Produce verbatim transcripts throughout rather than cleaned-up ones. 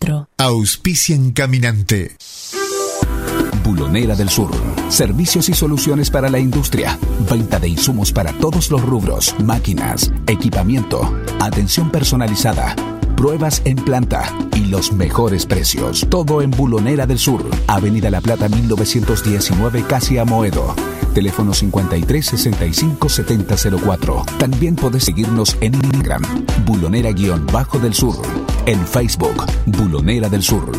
cuatro. Auspician Caminante. Bulonera del Sur. Servicios y soluciones para la industria. Venta de insumos para todos los rubros. Máquinas, equipamiento, atención personalizada, pruebas en planta y los mejores precios. Todo en Bulonera del Sur. Avenida La Plata mil novecientos diecinueve, casi Amoedo. Teléfono cincuenta y tres sesenta y cinco setenta cero cuatro. También podés seguirnos en Instagram, Bulonera-del Sur. En Facebook, Bulonera del Sur.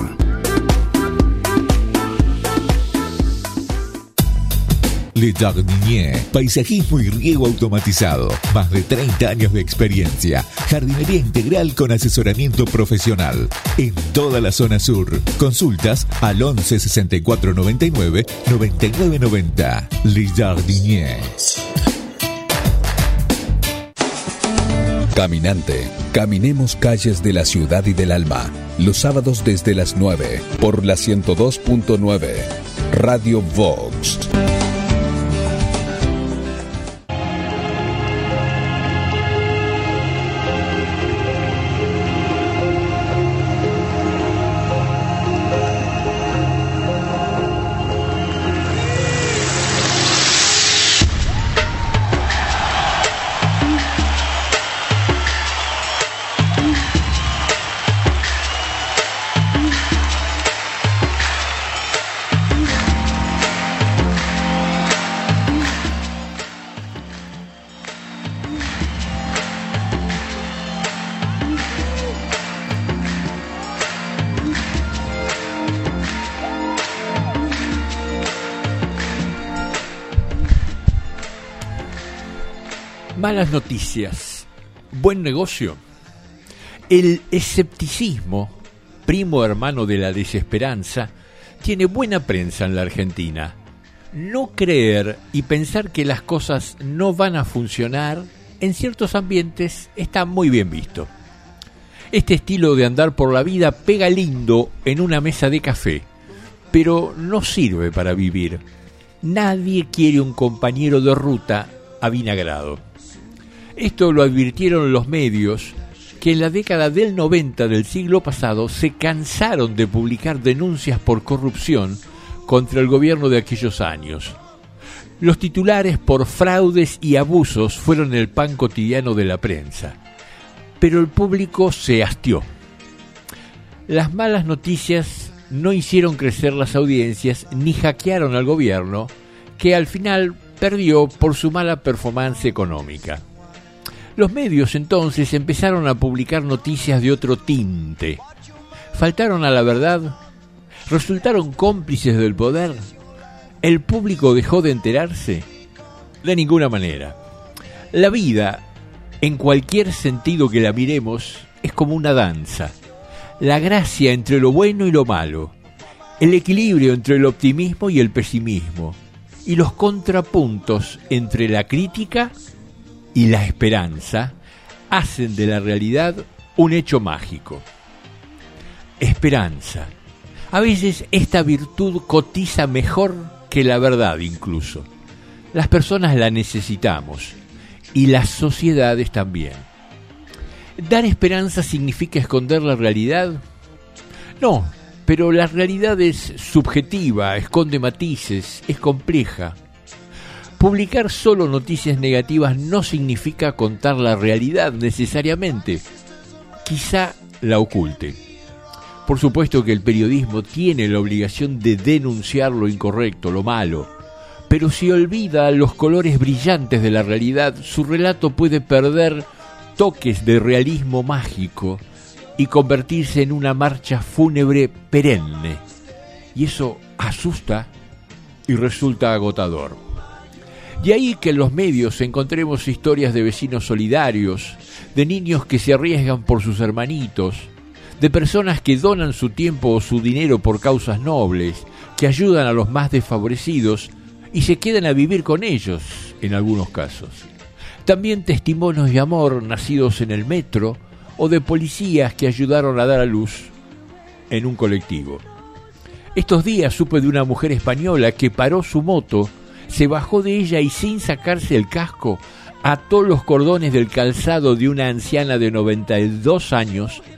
Le Jardinier, paisajismo y riego automatizado. Más de treinta años de experiencia. Jardinería integral con asesoramiento profesional. En toda la zona sur. Consultas al once sesenta y cuatro noventa y nueve noventa y nueve noventa. Le Jardinier. Caminante. Caminemos calles de la ciudad y del alma. Los sábados desde las nueve. Por la ciento dos punto nueve. Radio Vox. Malas noticias, buen negocio. El escepticismo, primo hermano de la desesperanza, tiene buena prensa en la Argentina. No creer y pensar que las cosas no van a funcionar en ciertos ambientes está muy bien visto. Este estilo de andar por la vida pega lindo en una mesa de café, pero no sirve para vivir. Nadie quiere un compañero de ruta avinagrado. Esto lo advirtieron los medios, que en la década del noventa del siglo pasado se cansaron de publicar denuncias por corrupción contra el gobierno de aquellos años. Los titulares por fraudes y abusos fueron el pan cotidiano de la prensa, pero el público se hastió. Las malas noticias no hicieron crecer las audiencias ni hackearon al gobierno, que al final perdió por su mala performance económica. Los medios entonces empezaron a publicar noticias de otro tinte. ¿Faltaron a la verdad? ¿Resultaron cómplices del poder? ¿El público dejó de enterarse? De ninguna manera. La vida, en cualquier sentido que la miremos, es como una danza. La gracia entre lo bueno y lo malo. El equilibrio entre el optimismo y el pesimismo. Y los contrapuntos entre la crítica y la esperanza hacen de la realidad un hecho mágico. Esperanza. A veces esta virtud cotiza mejor que la verdad incluso. Las personas la necesitamos y las sociedades también. ¿Dar esperanza significa esconder la realidad? No, pero la realidad es subjetiva, esconde matices, es compleja. Publicar solo noticias negativas no significa contar la realidad necesariamente. Quizá la oculte. Por supuesto que el periodismo tiene la obligación de denunciar lo incorrecto, lo malo. Pero si olvida los colores brillantes de la realidad, su relato puede perder toques de realismo mágico y convertirse en una marcha fúnebre perenne. Y eso asusta y resulta agotador. De ahí que en los medios encontremos historias de vecinos solidarios, de niños que se arriesgan por sus hermanitos, de personas que donan su tiempo o su dinero por causas nobles, que ayudan a los más desfavorecidos y se quedan a vivir con ellos en algunos casos. También testimonios de amor nacidos en el metro o de policías que ayudaron a dar a luz en un colectivo. Estos días supe de una mujer española que paró su moto, se bajó de ella y sin sacarse el casco, ató los cordones del calzado de una anciana de noventa y dos años,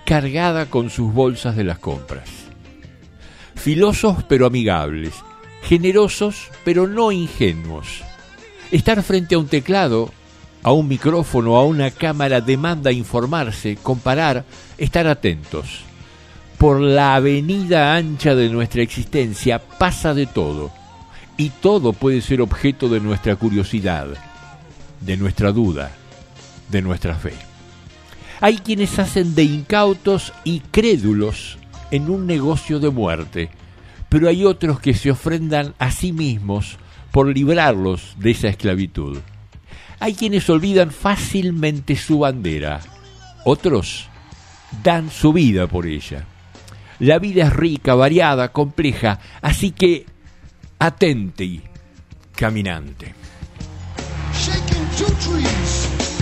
cargada con sus bolsas de las compras. Filosos pero amigables, generosos pero no ingenuos. Estar frente a un teclado, a un micrófono, a una cámara demanda informarse, comparar, estar atentos. Por la avenida ancha de nuestra existencia pasa de todo, y todo puede ser objeto de nuestra curiosidad, de nuestra duda, de nuestra fe. Hay quienes hacen de incautos y crédulos en un negocio de muerte, pero hay otros que se ofrendan a sí mismos por librarlos de esa esclavitud. Hay quienes olvidan fácilmente su bandera, otros dan su vida por ella. La vida es rica, variada, compleja, así que atenti, caminante. Shaking two trees.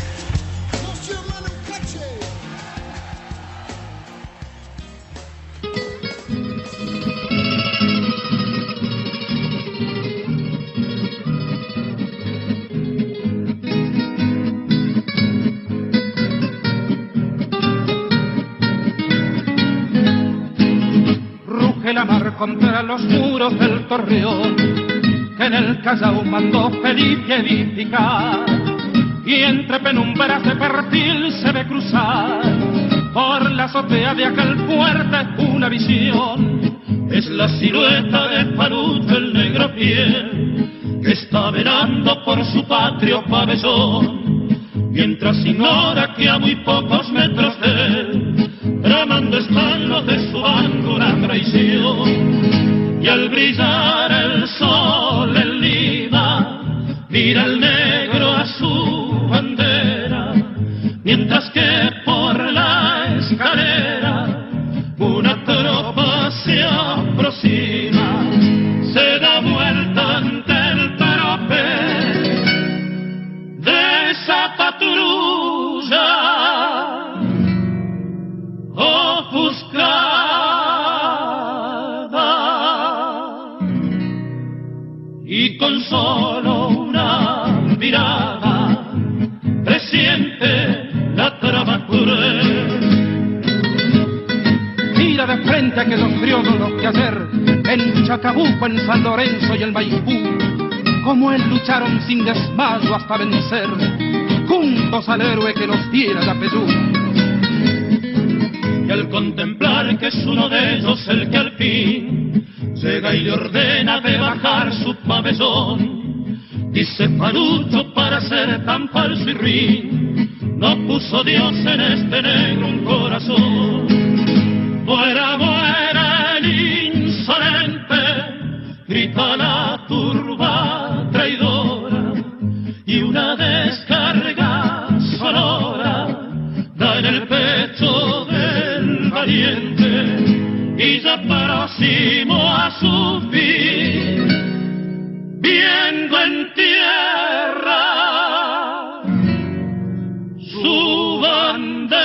La mar contra los muros del Torreón, que en el Callao mandó Felipe edificar, y entre penumbras de perfil se ve cruzar por la azotea de aquel fuerte una visión. Es la silueta de Farucho el negro pie, que está velando por su patrio pabellón, mientras ignora que a muy pocos metros de él tramando están los de su bando una traición. Y al brillar el sol en Lima, mira el negro a su bandera, mientras que por la escalera una tropa se aproxima, se da vuelta ante el tropel de esa patrulla ofuscada, y con solo una mirada presiente la trama cruel. Mira de frente a aquellos criollos que ayer en Chacabuco, en San Lorenzo y en Maipú, como él lucharon sin desmayo hasta vencer, juntos al héroe que nos diera la Perú. Y al contemplar que es uno de ellos el que al fin llega y le ordena de bajar su pabellón, dice Farucho, para ser tan falso y ruin, no puso Dios en este negro un corazón. Muera, muera el insolente, grita la turba traidora, y una descarga sonora da en el pecho del valiente, y ya próximo a su fin, viendo en tierra su bandera,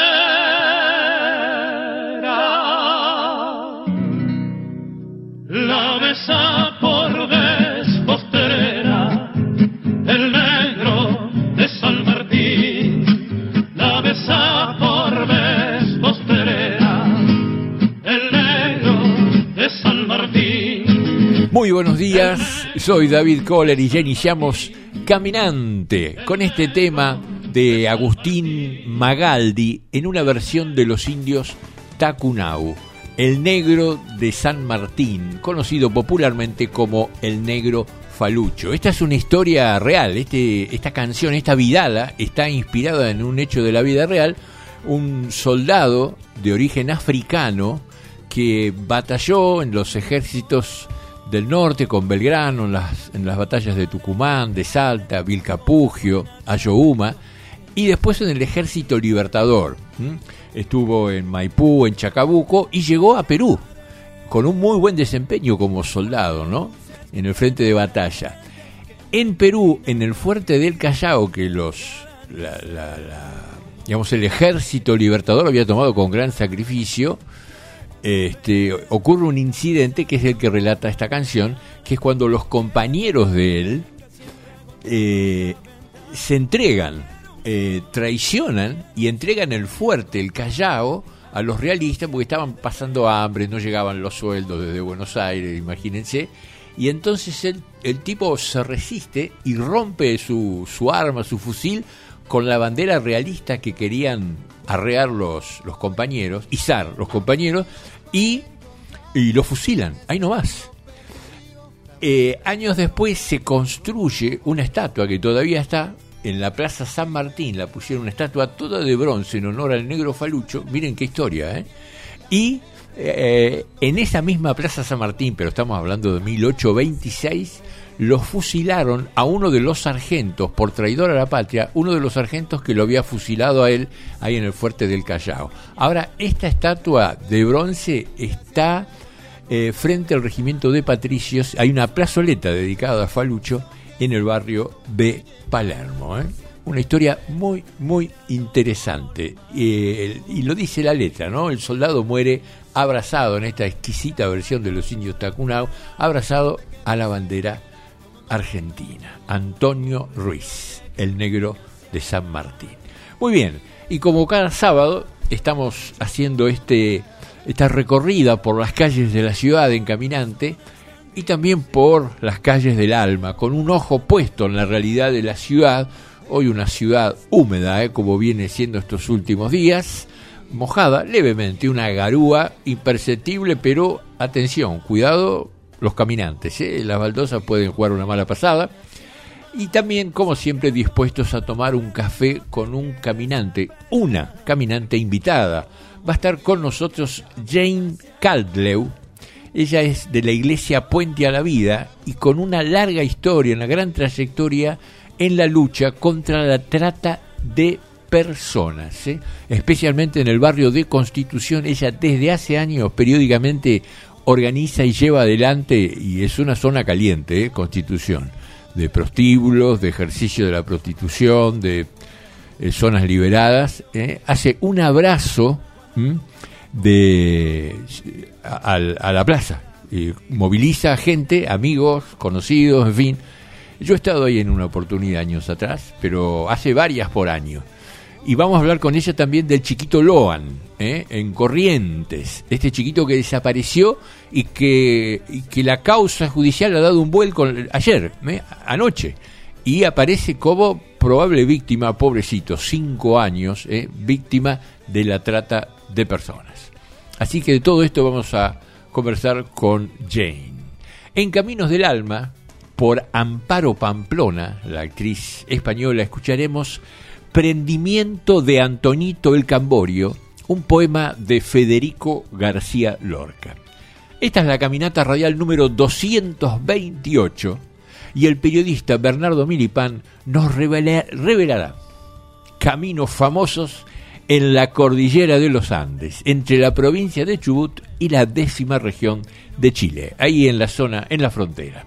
la besa por vez postrera el negro de San Martín, la besa por vez postrera el negro de San Martín. Muy buenos días, soy David Kohler y ya iniciamos Caminante con este tema de Agustín Magaldi en una versión de los indios Tacunau, el negro de San Martín, conocido popularmente como el negro Falucho. Esta es una historia real, este, esta canción, esta vidala, está inspirada en un hecho de la vida real. Un soldado de origen africano que batalló en los ejércitos del norte con Belgrano, en las, en las batallas de Tucumán, de Salta, Vilcapugio, Ayohuma, y después en el ejército libertador. ¿Mm? Estuvo en Maipú, en Chacabuco, y llegó a Perú con un muy buen desempeño como soldado, ¿no?, en el frente de batalla. En Perú, en el fuerte del Callao, que los la, la, la, digamos el ejército libertador había tomado con gran sacrificio, este, ocurre un incidente que es el que relata esta canción, que es cuando los compañeros de él eh, se entregan, eh, traicionan y entregan el fuerte, el Callao, a los realistas porque estaban pasando hambre, no llegaban los sueldos desde Buenos Aires, imagínense. Y entonces el, el tipo se resiste y rompe su, su arma, su fusil, con la bandera realista que querían arrear los, los compañeros, izar los compañeros, y, y lo fusilan, ahí nomás. Eh, años después se construye una estatua que todavía está en la Plaza San Martín, la pusieron una estatua toda de bronce en honor al negro Falucho, miren qué historia, ¿eh? Y eh, en esa misma Plaza San Martín, pero estamos hablando de mil ochocientos veintiséis, lo fusilaron a uno de los sargentos, por traidor a la patria, uno de los sargentos que lo había fusilado a él ahí en el fuerte del Callao. Ahora, esta estatua de bronce está eh, frente al regimiento de patricios, hay una plazoleta dedicada a Falucho en el barrio de Palermo, ¿eh? Una historia muy, muy interesante. Eh, y lo dice la letra, ¿no? El soldado muere abrazado en esta exquisita versión de los indios Tacunao, abrazado a la bandera argentina. Antonio Ruiz, el negro de San Martín. Muy bien, y como cada sábado estamos haciendo este esta recorrida por las calles de la ciudad en Caminante y también por las calles del alma, con un ojo puesto en la realidad de la ciudad. Hoy una ciudad húmeda, ¿eh? Como viene siendo estos últimos días, mojada levemente, una garúa imperceptible, pero atención, cuidado los caminantes, ¿eh? Las baldosas pueden jugar una mala pasada. Y también, como siempre, dispuestos a tomar un café con un caminante, una caminante invitada. Va a estar con nosotros Jane Caldlew. Ella es de la Iglesia Puente a la Vida y con una larga historia, una gran trayectoria en la lucha contra la trata de personas, ¿eh? Especialmente en el barrio de Constitución. Ella desde hace años periódicamente organiza y lleva adelante, y es una zona caliente, ¿eh? Constitución, de prostíbulos, de ejercicio de la prostitución, de eh, zonas liberadas, ¿eh? Hace un abrazo ¿m? de a, a la plaza, eh, moviliza gente, amigos, conocidos, en fin. Yo he estado ahí en una oportunidad años atrás, pero hace varias por año. Y vamos a hablar con ella también del chiquito Loan, ¿eh? En Corrientes. Este chiquito que desapareció y que, y que la causa judicial ha dado un vuelco ayer, ¿eh? Anoche. Y aparece como probable víctima, pobrecito, cinco años, ¿eh? Víctima de la trata de personas. Así que de todo esto vamos a conversar con Jane. En Caminos del Alma, por Amparo Pamplona, la actriz española, escucharemos Prendimiento de Antonito el Camborio, un poema de Federico García Lorca. Esta es la caminata radial número doscientos veintiocho y el periodista Bernardo Milipán nos revela, revelará caminos famosos en la cordillera de los Andes, entre la provincia de Chubut y la décima región de Chile, ahí en la zona, en la frontera.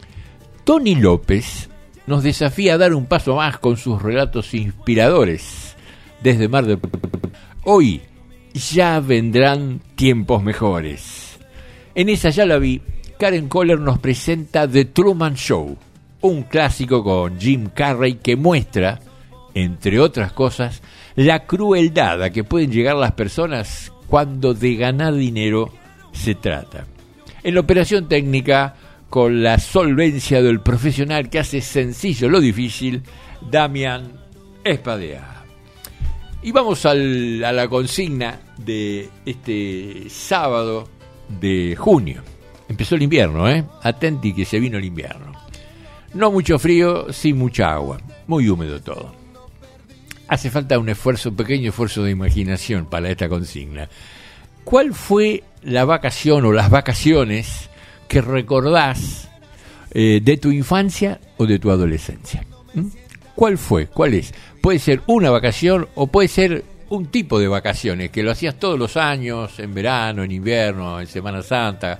Tony López nos desafía a dar un paso más con sus relatos inspiradores desde Mar del Plata. Hoy ya vendrán tiempos mejores. En esa ya la vi, Karen Kohler nos presenta The Truman Show, un clásico con Jim Carrey que muestra, entre otras cosas, la crueldad a que pueden llegar las personas cuando de ganar dinero se trata. En la operación técnica, con la solvencia del profesional que hace sencillo lo difícil, Damián Espadea. Y vamos al, a la consigna de este sábado de junio. Empezó el invierno, ¿eh? Atenti que se vino el invierno. No mucho frío, sí mucha agua. Muy húmedo todo. Hace falta un esfuerzo, un pequeño esfuerzo de imaginación para esta consigna. ¿Cuál fue la vacación o las vacaciones que recordás eh, de tu infancia o de tu adolescencia? ¿Mm? ¿Cuál fue? ¿Cuál es? Puede ser una vacación o puede ser un tipo de vacaciones que lo hacías todos los años, en verano, en invierno, en Semana Santa,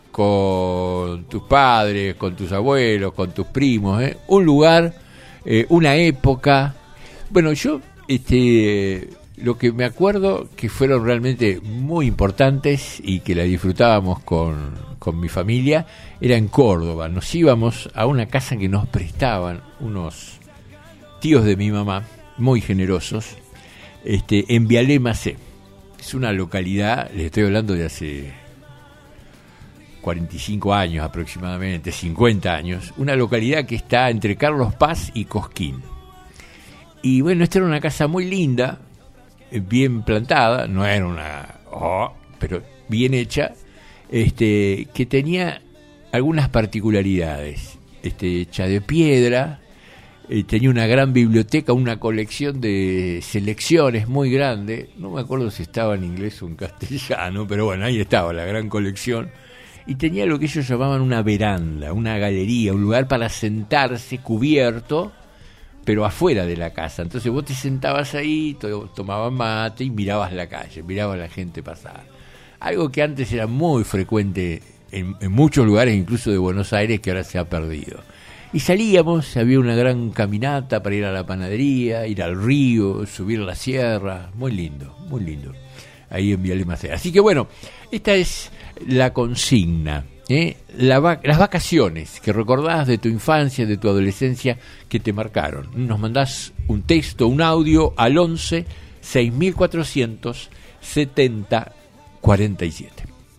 con tus padres, con tus abuelos, con tus primos, ¿eh? Un lugar, eh, una época. Bueno, yo este lo que me acuerdo que fueron realmente muy importantes y que la disfrutábamos con, con mi familia era en Córdoba. Nos íbamos a una casa que nos prestaban unos tíos de mi mamá, muy generosos, este, en Vialema C. es una localidad, les estoy hablando de hace cuarenta y cinco años aproximadamente, cincuenta años, una localidad que está entre Carlos Paz y Cosquín. Y bueno, esta era una casa muy linda, bien plantada, no era una, oh, pero bien hecha, este, que tenía algunas particularidades, este, hecha de piedra, eh, tenía una gran biblioteca, una colección de selecciones muy grande, no me acuerdo si estaba en inglés o en castellano, pero bueno, ahí estaba la gran colección. Y tenía lo que ellos llamaban una veranda, una galería, un lugar para sentarse cubierto, pero afuera de la casa. Entonces vos te sentabas ahí, to- tomabas mate y mirabas la calle, mirabas a la gente pasar. Algo que antes era muy frecuente en, en muchos lugares, incluso de Buenos Aires, que ahora se ha perdido. Y salíamos, había una gran caminata para ir a la panadería, ir al río, subir la sierra, muy lindo, muy lindo, ahí en Viale Macera. Así que bueno, esta es la consigna, ¿eh? La va- las vacaciones que recordás de tu infancia, de tu adolescencia, que te marcaron. Nos mandás un texto, un audio al once seis mil cuatrocientos setenta cuarenta y siete.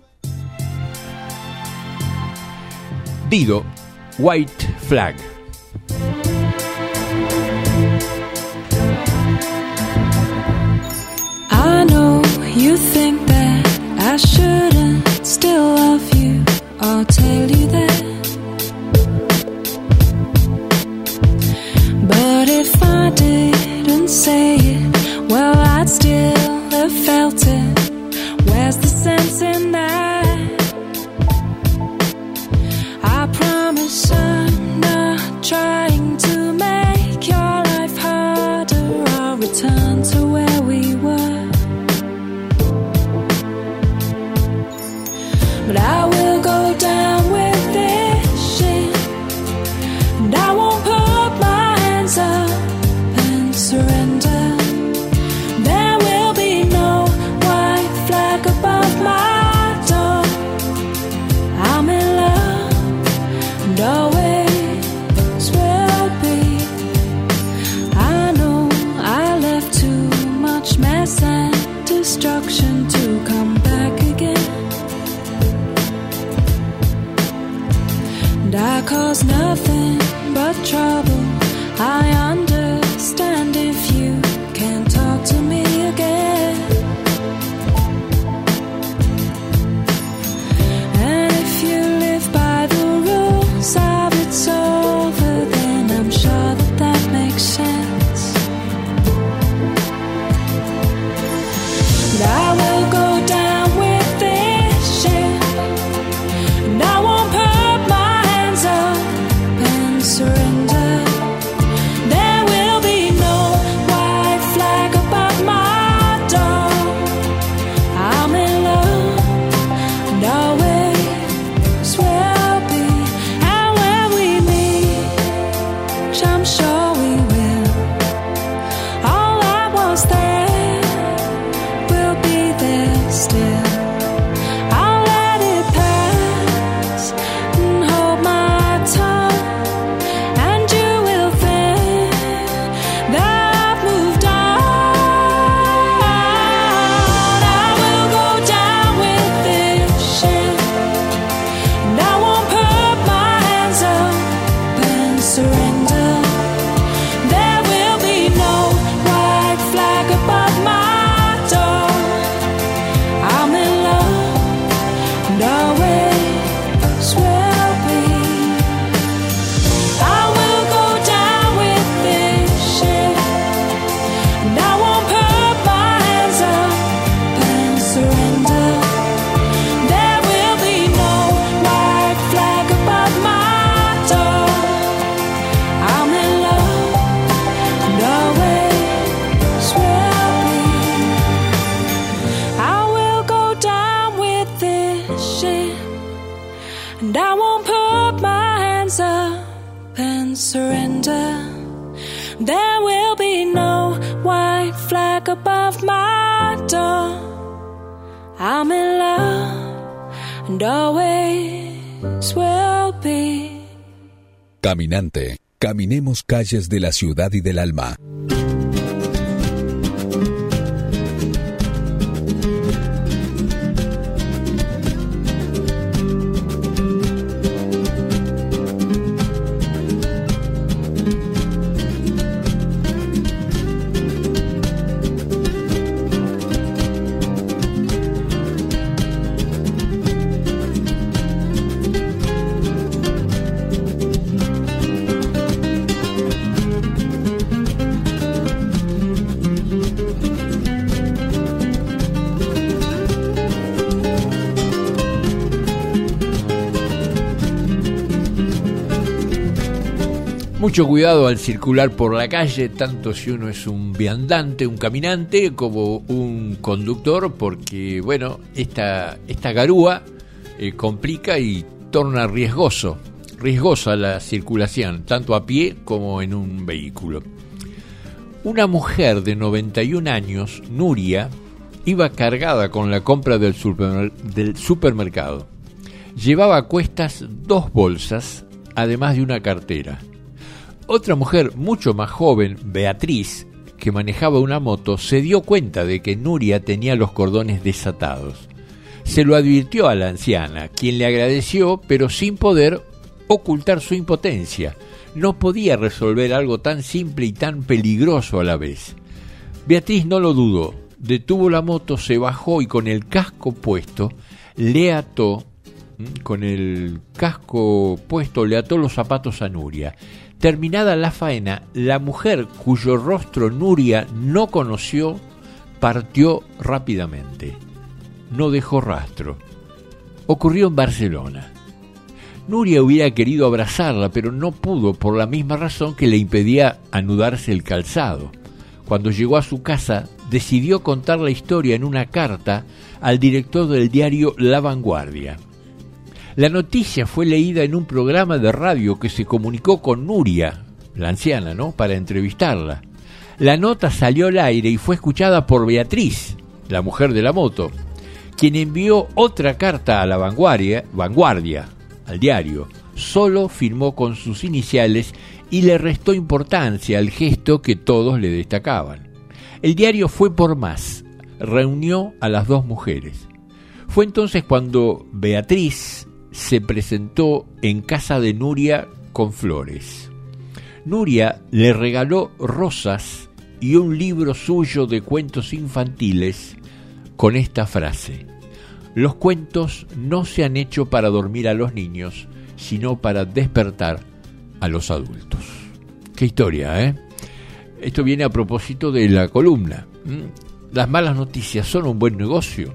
Dido, White Flag. I know you think that I shouldn't still love you or tell you that. But if I didn't say it, well, I'd still have felt it. Where's the sense in that? I promise I'm not trying to make your life harder. I'll return to where we were. But I will go down with this shit, and I won't put my hands up and surrender. There will be no white flag above my door. I'm in love, and always will be. I know I left too much mess and destruction to come back again. And I cause nothing but trouble. I understand if you can't talk to me again. And if you live by the rules of it's over, then I'm sure that that makes sense. But I will go down with this shit, and I won't put my hands up and surrender. There will be no white flag above my door. I'm in love, and always will be. And when we meet, which I'm sure we will, all that was there will be there still. I'll let it pass and hold my tongue, and you will think that I've moved on. I will go down with this shit, and I won't put my hands up and surrender. There will be no white flag above my door. I'm in love, and always will be. I will go down with this shit, and I won't put my hands up and surrender. There will be no white flag above my door. I'm in love, and always will be. I will go down with this shit, and I won't put my hands up and surrender. There will be no white flag above my door. I'm in love, and always will be. Caminante, caminemos calles de la ciudad y del alma. Mucho cuidado al circular por la calle, tanto si uno es un viandante, un caminante, como un conductor, porque, bueno, esta, esta garúa eh, complica y torna riesgoso, riesgosa la circulación, tanto a pie como en un vehículo. Una mujer de noventa y un años, Nuria, iba cargada con la compra del, super, del supermercado. Llevaba a cuestas dos bolsas, además de una cartera. Otra mujer mucho más joven, Beatriz, que manejaba una moto, se dio cuenta de que Nuria tenía los cordones desatados. Se lo advirtió a la anciana, quien le agradeció, pero sin poder ocultar su impotencia. No podía resolver algo tan simple y tan peligroso a la vez. Beatriz no lo dudó, detuvo la moto, se bajó y con el casco puesto, le ató, con el casco puesto, le ató los zapatos a Nuria. Terminada la faena, la mujer, cuyo rostro Nuria no conoció, partió rápidamente. No dejó rastro. Ocurrió en Barcelona. Nuria hubiera querido abrazarla, pero no pudo por la misma razón que le impedía anudarse el calzado. Cuando llegó a su casa, decidió contar la historia en una carta al director del diario La Vanguardia. La noticia fue leída en un programa de radio que se comunicó con Nuria, la anciana, ¿no?, para entrevistarla. La nota salió al aire y fue escuchada por Beatriz, la mujer de la moto, quien envió otra carta a La Vanguardia, Vanguardia, al diario. Solo firmó con sus iniciales y le restó importancia al gesto que todos le destacaban. El diario fue por más, reunió a las dos mujeres. Fue entonces cuando Beatriz se presentó en casa de Nuria con flores. Nuria le regaló rosas y un libro suyo de cuentos infantiles con esta frase: los cuentos no se han hecho para dormir a los niños, sino para despertar a los adultos. Qué historia, ¿eh? Esto viene a propósito de la columna. Las malas noticias son un buen negocio.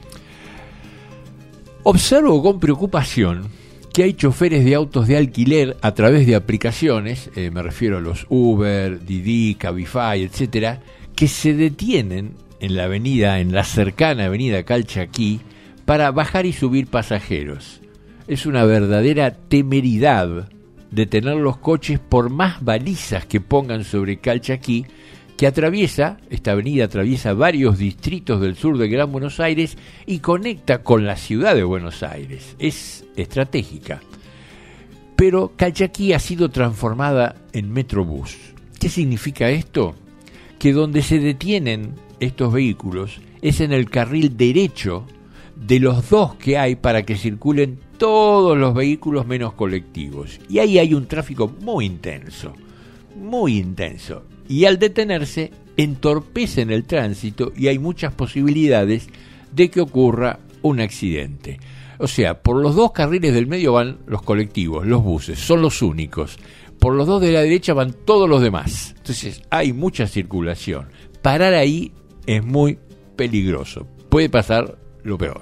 Observo con preocupación que hay choferes de autos de alquiler a través de aplicaciones, eh, me refiero a los Uber, Didi, Cabify, etcétera, que se detienen en la avenida, en la cercana avenida Calchaquí, para bajar y subir pasajeros. Es una verdadera temeridad detener los coches por más balizas que pongan sobre Calchaquí, que atraviesa, esta avenida atraviesa varios distritos del sur de Gran Buenos Aires y conecta con la ciudad de Buenos Aires. Es estratégica. Pero Calchaquí ha sido transformada en Metrobús. ¿Qué significa esto? Que donde se detienen estos vehículos es en el carril derecho de los dos que hay para que circulen todos los vehículos menos colectivos. Y ahí hay un tráfico muy intenso, muy intenso. Y al detenerse, entorpecen el tránsito y hay muchas posibilidades de que ocurra un accidente. O sea, por los dos carriles del medio van los colectivos, los buses, son los únicos. Por los dos de la derecha van todos los demás. Entonces, hay mucha circulación. Parar ahí es muy peligroso. Puede pasar lo peor.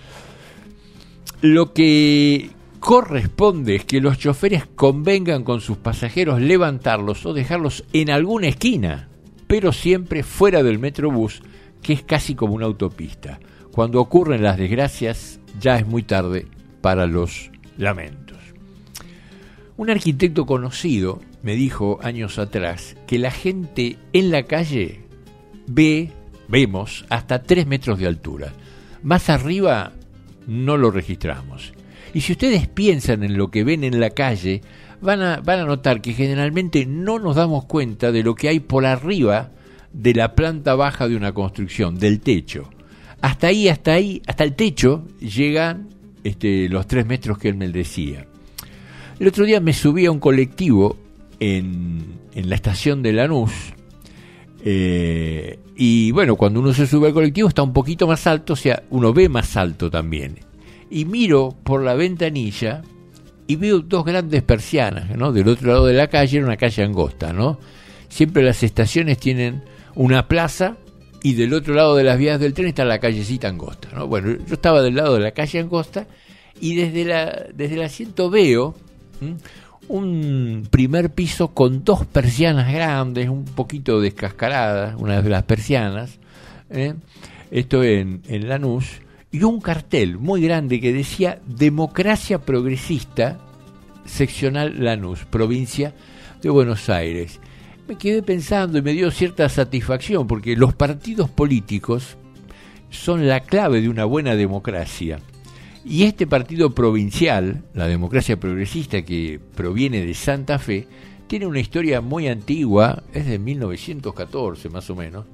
Lo que corresponde es que los choferes convengan con sus pasajeros levantarlos o dejarlos en alguna esquina, pero siempre fuera del Metrobús, que es casi como una autopista. Cuando ocurren las desgracias, ya es muy tarde para los lamentos. Un arquitecto conocido me dijo años atrás que la gente en la calle ve, vemos, hasta tres metros de altura. Más arriba no lo registramos. Y si ustedes piensan en lo que ven en la calle, van a, van a notar que generalmente no nos damos cuenta de lo que hay por arriba de la planta baja de una construcción, del techo. Hasta ahí, hasta ahí, hasta el techo llegan este, los tres metros que él me decía. El otro día me subí a un colectivo en, en la estación de Lanús, eh, y bueno, cuando uno se sube al colectivo está un poquito más alto, o sea, uno ve más alto también. Y miro por la ventanilla y veo dos grandes persianas, ¿no? Del otro lado de la calle era una calle angosta, ¿no? Siempre las estaciones tienen una plaza y del otro lado de las vías del tren está la callecita angosta, ¿no? Bueno, yo estaba del lado de la calle angosta y desde la desde el asiento veo ¿m? un primer piso con dos persianas grandes, un poquito descascaradas, una de las persianas, ¿eh? Esto en, en Lanús, y un cartel muy grande que decía Democracia Progresista, seccional Lanús, provincia de Buenos Aires. Me quedé pensando y me dio cierta satisfacción, porque los partidos políticos son la clave de una buena democracia. Y este partido provincial, la Democracia Progresista, que proviene de Santa Fe, tiene una historia muy antigua, es de mil novecientos catorce más o menos,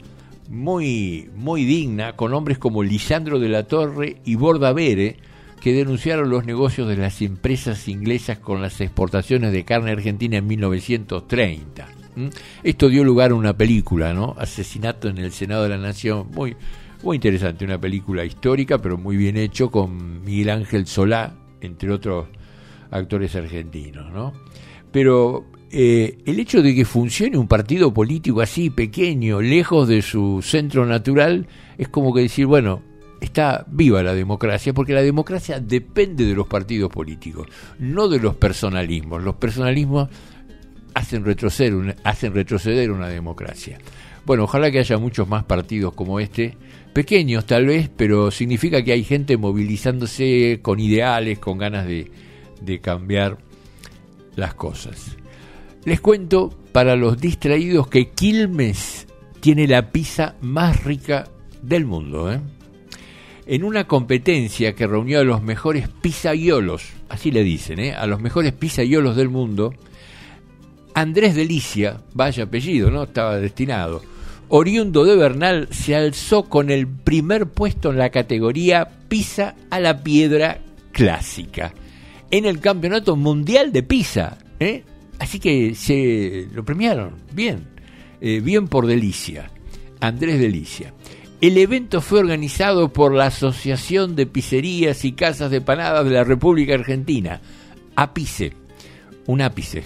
muy, muy digna, con hombres como Lisandro de la Torre y Bordavere, que denunciaron los negocios de las empresas inglesas con las exportaciones de carne argentina en mil novecientos treinta. ¿Mm? Esto dio lugar a una película, ¿no? Asesinato en el Senado de la Nación, muy... Muy interesante, una película histórica, pero muy bien hecho, con Miguel Ángel Solá, entre otros actores argentinos, ¿no? Pero eh, el hecho de que funcione un partido político así, pequeño, lejos de su centro natural, es como que decir, bueno, está viva la democracia, porque la democracia depende de los partidos políticos, no de los personalismos. Los personalismos hacen retroceder una, hacen retroceder una democracia. Bueno, ojalá que haya muchos más partidos como este, pequeños tal vez, pero significa que hay gente movilizándose con ideales, con ganas de, de cambiar las cosas. Les cuento, para los distraídos, que Quilmes tiene la pizza más rica del mundo, ¿eh? En una competencia que reunió a los mejores pizzaiolos, así le dicen, ¿eh? A los mejores pizzaiolos del mundo, Andrés Delicia, vaya apellido, ¿no? Estaba destinado, oriundo de Bernal, se alzó con el primer puesto en la categoría pizza a la piedra clásica en el Campeonato Mundial de Pizza, ¿eh? Así que se lo premiaron, bien, eh, bien por Delicia, Andrés Delicia. El evento fue organizado por la Asociación de Pizzerías y Casas de Panadas de la República Argentina, APICE, un ápice.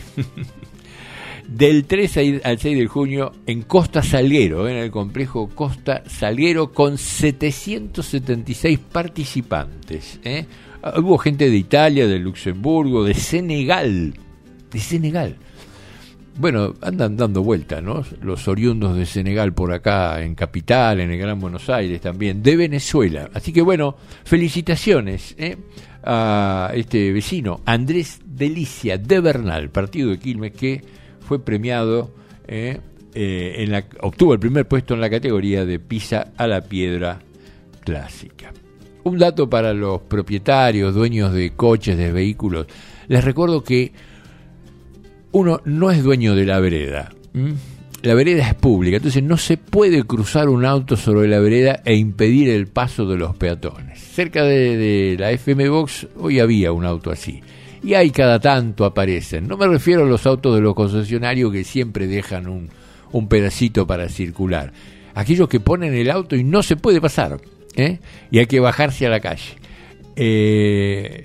Del tres al seis de junio en Costa Salguero, en el complejo Costa Salguero, con setecientos setenta y seis participantes, ¿eh? Hubo gente de Italia, de Luxemburgo, de Senegal, de Senegal. Bueno, andan dando vueltas, ¿no? Los oriundos de Senegal por acá, en Capital, en el Gran Buenos Aires también, de Venezuela. Así que bueno, felicitaciones, ¿eh? A este vecino, Andrés Delicia de Bernal, partido de Quilmes, que fue premiado, eh, eh, en la, obtuvo el primer puesto en la categoría de pizza a la piedra clásica. Un dato para los propietarios, dueños de coches, de vehículos. Les recuerdo que uno no es dueño de la vereda. ¿Mm? La vereda es pública, entonces no se puede cruzar un auto sobre la vereda e impedir el paso de los peatones. Cerca de, de la F M Box hoy había un auto así. Y ahí cada tanto aparecen. No me refiero a los autos de los concesionarios que siempre dejan un, un pedacito para circular. Aquellos que ponen el auto y no se puede pasar, ¿eh? Y hay que bajarse a la calle. Eh,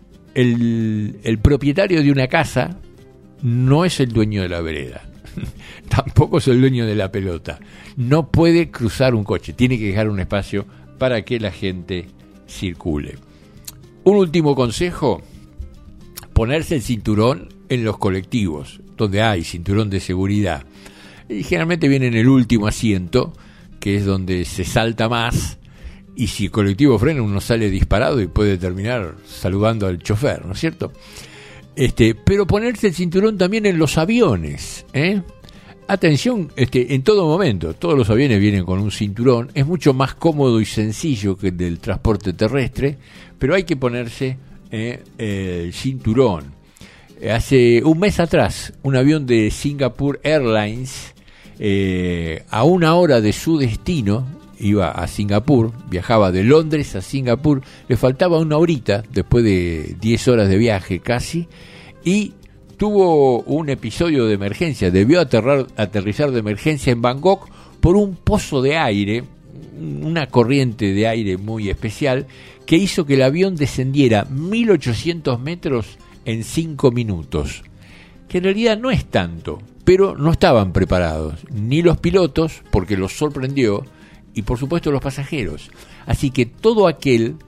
el, el propietario de una casa no es el dueño de la vereda. Tampoco es el dueño de la pelota. No puede cruzar un coche. Tiene que dejar un espacio para que la gente circule. Un último consejo: ponerse el cinturón en los colectivos, donde hay cinturón de seguridad. Y generalmente viene en el último asiento, que es donde se salta más, y si el colectivo frena, uno sale disparado y puede terminar saludando al chofer, ¿no es cierto? Este, pero ponerse el cinturón también en los aviones, ¿eh? Atención, este, en todo momento, todos los aviones vienen con un cinturón, es mucho más cómodo y sencillo que el del transporte terrestre, pero hay que ponerse Eh, eh, el cinturón. Eh, hace un mes atrás, un avión de Singapore Airlines, eh, a una hora de su destino, iba a Singapur, viajaba de Londres a Singapur, le faltaba una horita después de diez horas de viaje casi, y tuvo un episodio de emergencia. Debió aterrar, aterrizar de emergencia en Bangkok por un pozo de aire, una corriente de aire muy especial, que hizo que el avión descendiera mil ochocientos metros en cinco minutos, que en realidad no es tanto, pero no estaban preparados, ni los pilotos, porque los sorprendió, y por supuesto los pasajeros. Así que todo aquel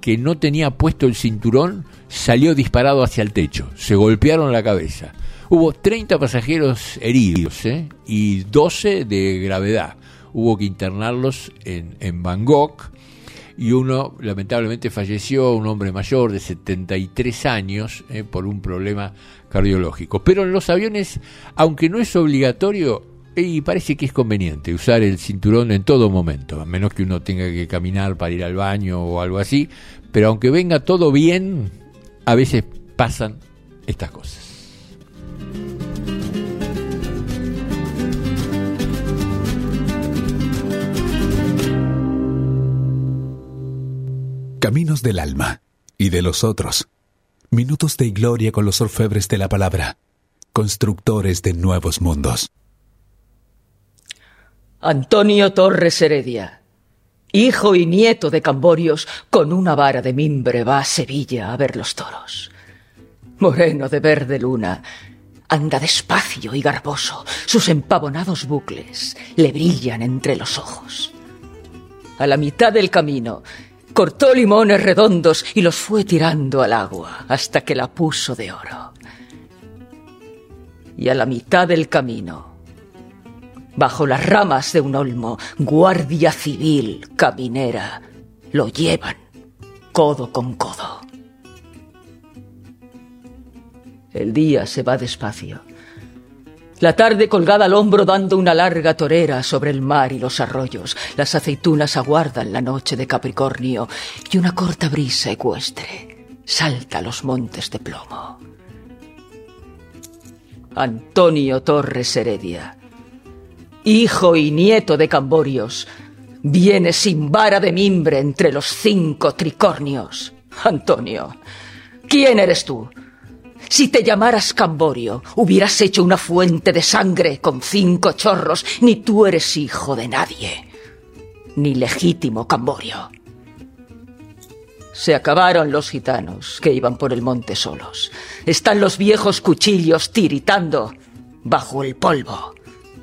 que no tenía puesto el cinturón salió disparado hacia el techo. Se golpearon la cabeza. Hubo treinta pasajeros heridos, ¿eh? y doce de gravedad. Hubo que internarlos en, en Bangkok, y uno lamentablemente falleció, un hombre mayor de setenta y tres años, ¿eh? por un problema cardiológico. Pero en los aviones, aunque no es obligatorio, y parece que es conveniente usar el cinturón en todo momento, a menos que uno tenga que caminar para ir al baño o algo así, pero aunque venga todo bien, a veces pasan estas cosas. Caminos del alma y de los otros. Minutos de gloria con los orfebres de la palabra, constructores de nuevos mundos. Antonio Torres Heredia, hijo y nieto de Camborios, con una vara de mimbre va a Sevilla a ver los toros. Moreno de verde luna, anda despacio y garboso, sus empavonados bucles le brillan entre los ojos. A la mitad del camino, cortó limones redondos y los fue tirando al agua hasta que la puso de oro. Y a la mitad del camino, bajo las ramas de un olmo, guardia civil, caminera, lo llevan codo con codo. El día se va despacio. La tarde colgada al hombro dando una larga torera sobre el mar y los arroyos. Las aceitunas aguardan la noche de Capricornio y una corta brisa ecuestre salta a los montes de plomo. Antonio Torres Heredia, hijo y nieto de Camborios, viene sin vara de mimbre entre los cinco tricornios. Antonio, ¿quién eres tú? Si te llamaras Camborio, hubieras hecho una fuente de sangre con cinco chorros. Ni tú eres hijo de nadie, ni legítimo Camborio. Se acabaron los gitanos que iban por el monte solos. Están los viejos cuchillos tiritando bajo el polvo.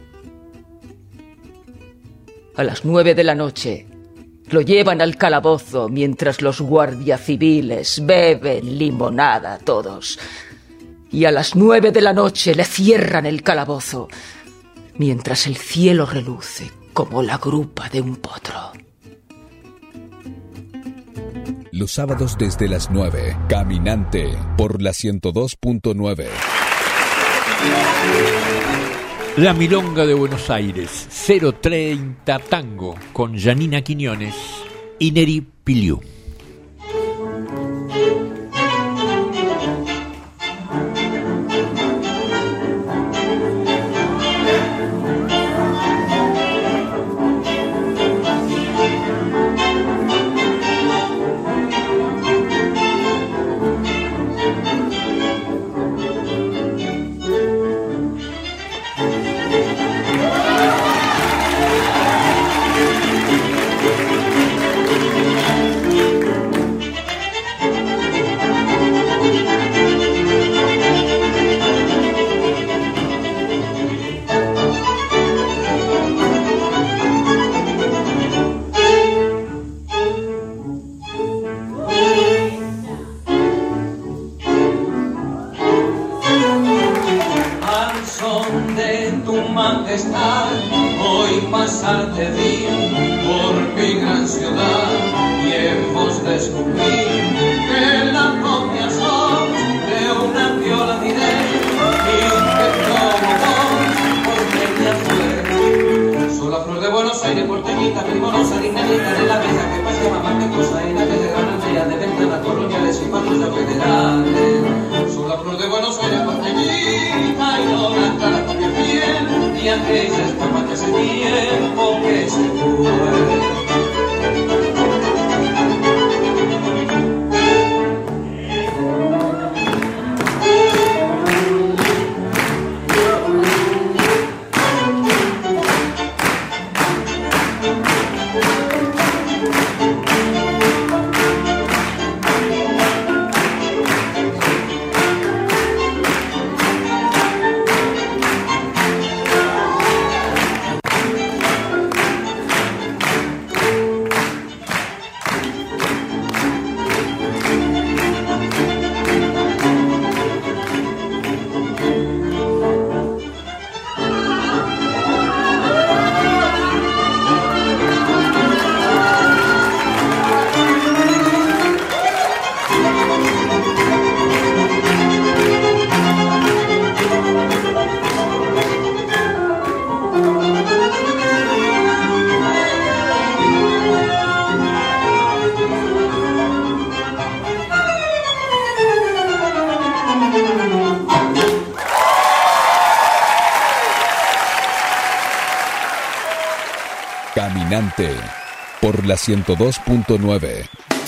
A las nueve de la noche lo llevan al calabozo mientras los guardiaciviles beben limonada todos. Y a las nueve de la noche le cierran el calabozo mientras el cielo reluce como la grupa de un potro. Los sábados desde las nueve, Caminante por la ciento dos punto nueve. La Milonga de Buenos Aires, cero treinta Tango, con Janina Quiñones y Neri Piliú. Caminante por la ciento dos punto nueve.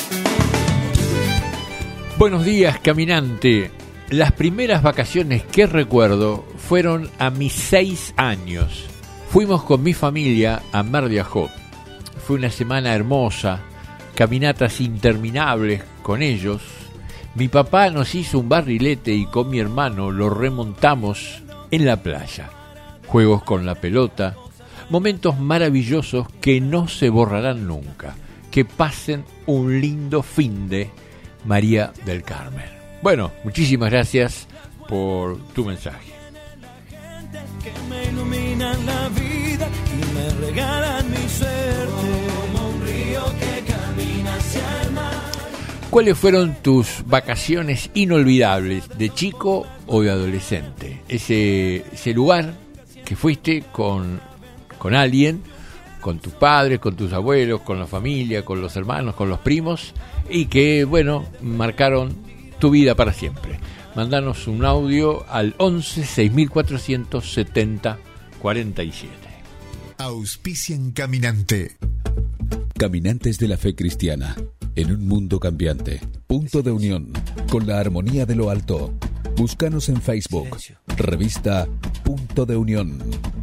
Buenos días, caminante. Las primeras vacaciones que recuerdo fueron a mis seis años. Fuimos con mi familia a Mar de Ajó. Fue una semana hermosa, caminatas interminables con ellos. Mi papá nos hizo un barrilete y con mi hermano lo remontamos en la playa. Juegos con la pelota, momentos maravillosos que no se borrarán nunca. Que pasen un lindo finde, María del Carmen. Bueno, muchísimas gracias por tu mensaje. Que me iluminan la vida y me regalan mi suerte, como un río que camina hacia el mar. ¿Cuáles fueron tus vacaciones inolvidables de chico o de adolescente? Ese, ese lugar que fuiste con, con alguien, con tus padres, con tus abuelos, con la familia, con los hermanos, con los primos, y que, bueno, marcaron tu vida para siempre. Mandanos un audio al once seis mil cuatrocientos setenta cuarenta y siete. Auspician Caminante. Caminantes de la fe cristiana, en un mundo cambiante. Punto de unión con la armonía de lo alto. Búscanos en Facebook, revista Punto de Unión.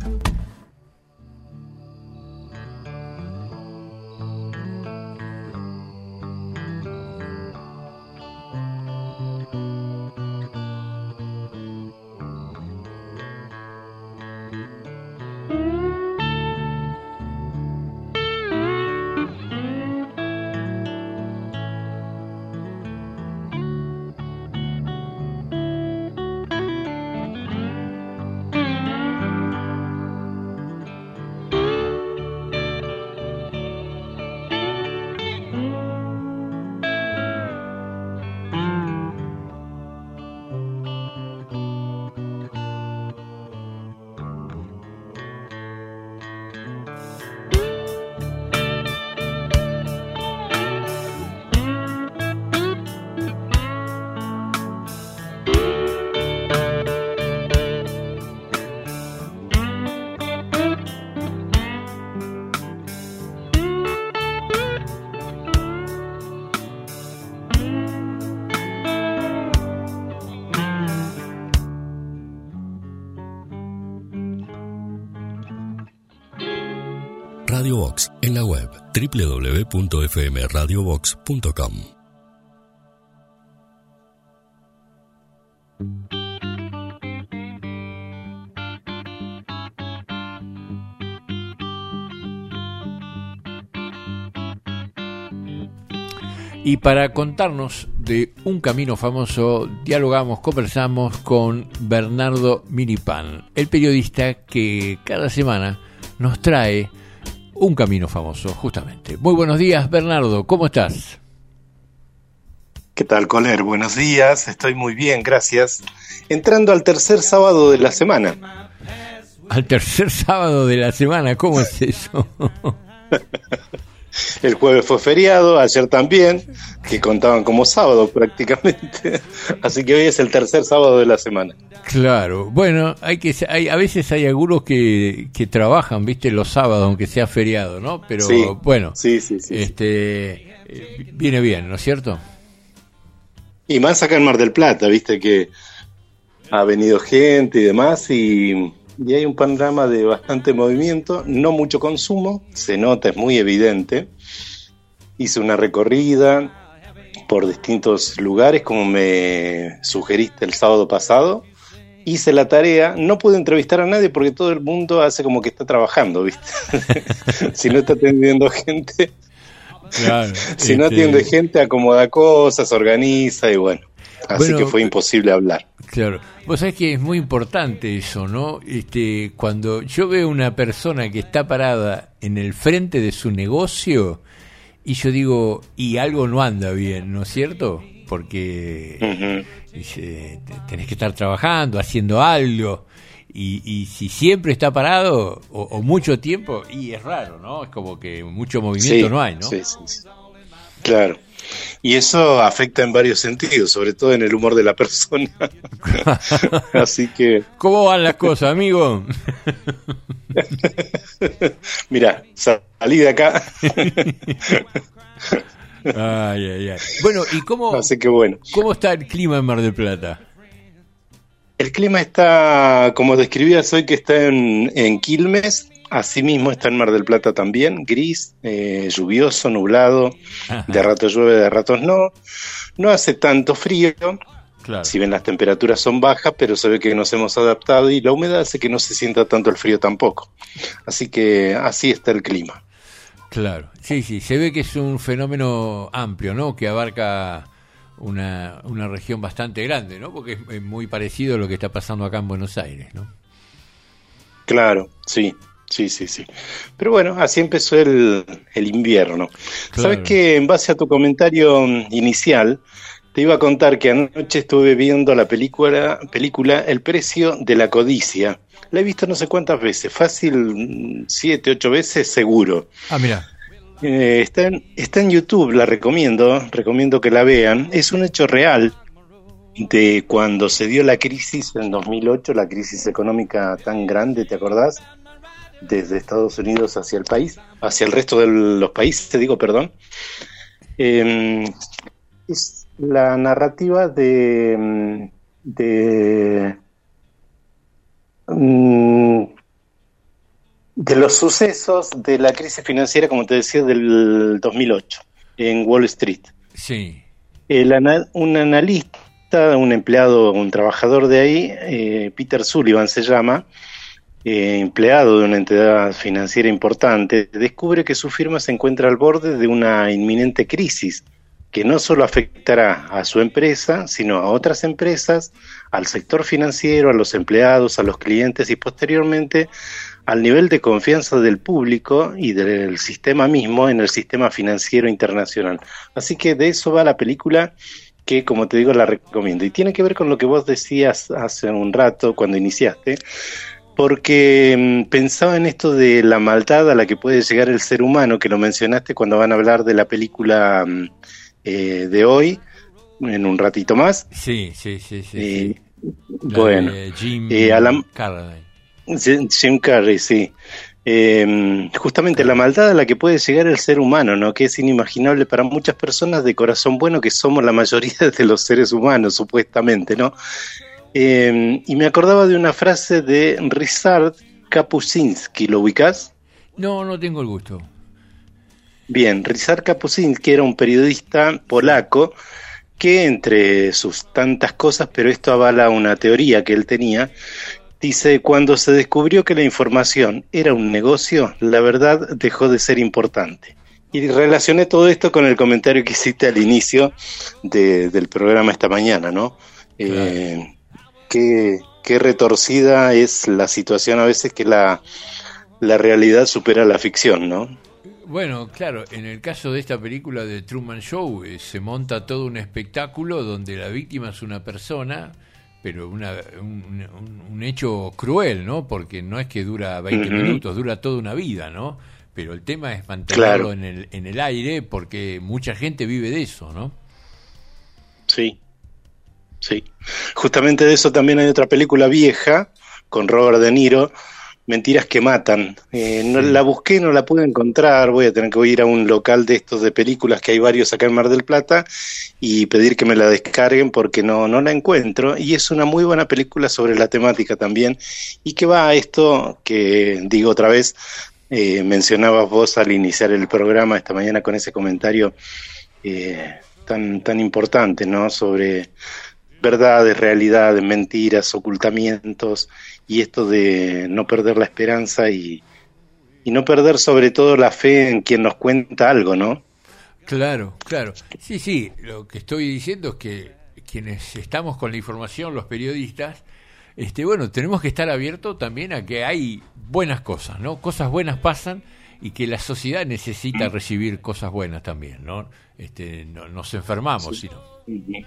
Radio Vox en la web doble u doble u doble u punto f m radio vox punto com. Y para contarnos de un camino famoso, dialogamos, conversamos con Bernardo Minipán, el periodista que cada semana nos trae un camino famoso, justamente. Muy buenos días, Bernardo, ¿cómo estás? ¿Qué tal, Coler? Buenos días, estoy muy bien, gracias. Entrando al tercer sábado de la semana. ¿Al tercer sábado de la semana? ¿Cómo es eso? El jueves fue feriado, ayer también, que contaban como sábado prácticamente. Así que hoy es el tercer sábado de la semana. Claro, bueno, hay que hay, a veces hay algunos que, que trabajan, viste, los sábados, aunque sea feriado, ¿no? Pero sí, bueno, sí, sí, sí, este sí. Viene bien, ¿no es cierto? Y más acá en Mar del Plata, viste que ha venido gente y demás, y, y hay un panorama de bastante movimiento, no mucho consumo, se nota, es muy evidente. Hice una recorrida por distintos lugares, como me sugeriste el sábado pasado. Hice la tarea, no pude entrevistar a nadie porque todo el mundo hace como que está trabajando, ¿viste? Si no está atendiendo gente, claro, si este... no atiende gente, acomoda cosas, organiza y bueno, así bueno, que fue imposible hablar. Claro, vos sabés que es muy importante eso, ¿no? Este, cuando yo veo una persona que está parada en el frente de su negocio y yo digo, y algo no anda bien, ¿no es cierto? Porque uh-huh. dice, tenés que estar trabajando, haciendo algo, y, y si siempre está parado, o, o mucho tiempo, y es raro, ¿no? Es como que mucho movimiento sí, no hay, ¿no? Sí, sí, sí. Claro. Y eso afecta en varios sentidos, sobre todo en el humor de la persona. Así que... ¿Cómo van las cosas, amigo? Mirá, salí de acá. Ay, ay, ay. Bueno, ¿y cómo, Así que bueno. cómo está el clima en Mar del Plata? El clima está, como describías hoy, que está en, en Quilmes, así mismo está en Mar del Plata también, gris, eh, lluvioso, nublado, Ajá. de ratos llueve, de ratos no. No hace tanto frío, Claro. si bien las temperaturas son bajas, pero se ve que nos hemos adaptado y la humedad hace que no se sienta tanto el frío tampoco. Así que así está el clima. Claro, sí, sí, se ve que es un fenómeno amplio, ¿no? Que abarca una, una región bastante grande, ¿no? Porque es, es muy parecido a lo que está pasando acá en Buenos Aires, ¿no? Claro, sí, sí, sí, sí. Pero bueno, así empezó el, el invierno. Claro. Sabes que en base a tu comentario inicial, te iba a contar que anoche estuve viendo la película, película El precio de la codicia. La he visto no sé cuántas veces, fácil siete, ocho veces seguro. Ah, mira. Eh, está, en, está en YouTube, la recomiendo, recomiendo que la vean. Es un hecho real de cuando se dio la crisis en dos mil ocho, la crisis económica tan grande, ¿te acordás? Desde Estados Unidos hacia el país, hacia el resto de los países, te digo, perdón. Eh, es la narrativa de... de de los sucesos de la crisis financiera, como te decía, del dos mil ocho en Wall Street. Sí. El ana- un analista, un empleado, un trabajador de ahí, eh, Peter Sullivan se llama, eh, empleado de una entidad financiera importante, descubre que su firma se encuentra al borde de una inminente crisis que no solo afectará a su empresa, sino a otras empresas, al sector financiero, a los empleados, a los clientes y posteriormente al nivel de confianza del público y del sistema mismo en el sistema financiero internacional. Así que de eso va la película que, como te digo, la recomiendo. Y tiene que ver con lo que vos decías hace un rato cuando iniciaste, porque mmm, pensaba en esto de la maldad a la que puede llegar el ser humano, que lo mencionaste cuando van a hablar de la película mmm, eh, de hoy, en un ratito más. Sí, sí, sí, sí. Eh, sí. Bueno, Jim eh, a la, Carradine. Jim Carrey, sí. Eh, justamente la maldad a la que puede llegar el ser humano, ¿no? Que es inimaginable para muchas personas de corazón bueno, que somos la mayoría de los seres humanos, supuestamente, ¿no? Eh, y me acordaba de una frase de Ryszard Kapuscinski, ¿lo ubicás? No, no tengo el gusto. Bien, Ryszard Kapuscinski era un periodista polaco que, entre sus tantas cosas, pero esto avala una teoría que él tenía, dice: cuando se descubrió que la información era un negocio, la verdad dejó de ser importante. Y relacioné todo esto con el comentario que hiciste al inicio de, del programa esta mañana, ¿no? Claro. Eh, qué, qué retorcida es la situación a veces, que la, la realidad supera la ficción, ¿no? Bueno, claro, en el caso de esta película de Truman Show, eh, se monta todo un espectáculo donde la víctima es una persona, pero una, un, un, un hecho cruel, ¿no? Porque no es que dura veinte uh-huh. minutos, dura toda una vida, ¿no? Pero el tema es mantenerlo claro. en el en el aire, porque mucha gente vive de eso, ¿no? Sí, sí. Justamente de eso también hay otra película vieja, con Robert De Niro, Mentiras que matan. Eh, no, sí. La busqué, no la pude encontrar. Voy a tener que ir a un local de estos de películas, que hay varios acá en Mar del Plata, y pedir que me la descarguen porque no, no la encuentro. Y es una muy buena película sobre la temática también, y que va a esto que, digo otra vez, eh, mencionabas vos al iniciar el programa esta mañana con ese comentario eh, tan, tan importante, ¿no? Sobre verdades, realidades, mentiras, ocultamientos, y esto de no perder la esperanza y, y no perder sobre todo la fe en quien nos cuenta algo, ¿no? Claro, claro. Sí, sí, lo que estoy diciendo es que quienes estamos con la información, los periodistas, este, bueno, tenemos que estar abiertos también a que hay buenas cosas, ¿no? Cosas buenas pasan y que la sociedad necesita recibir cosas buenas también, ¿no? Este, no nos enfermamos, sí. sino...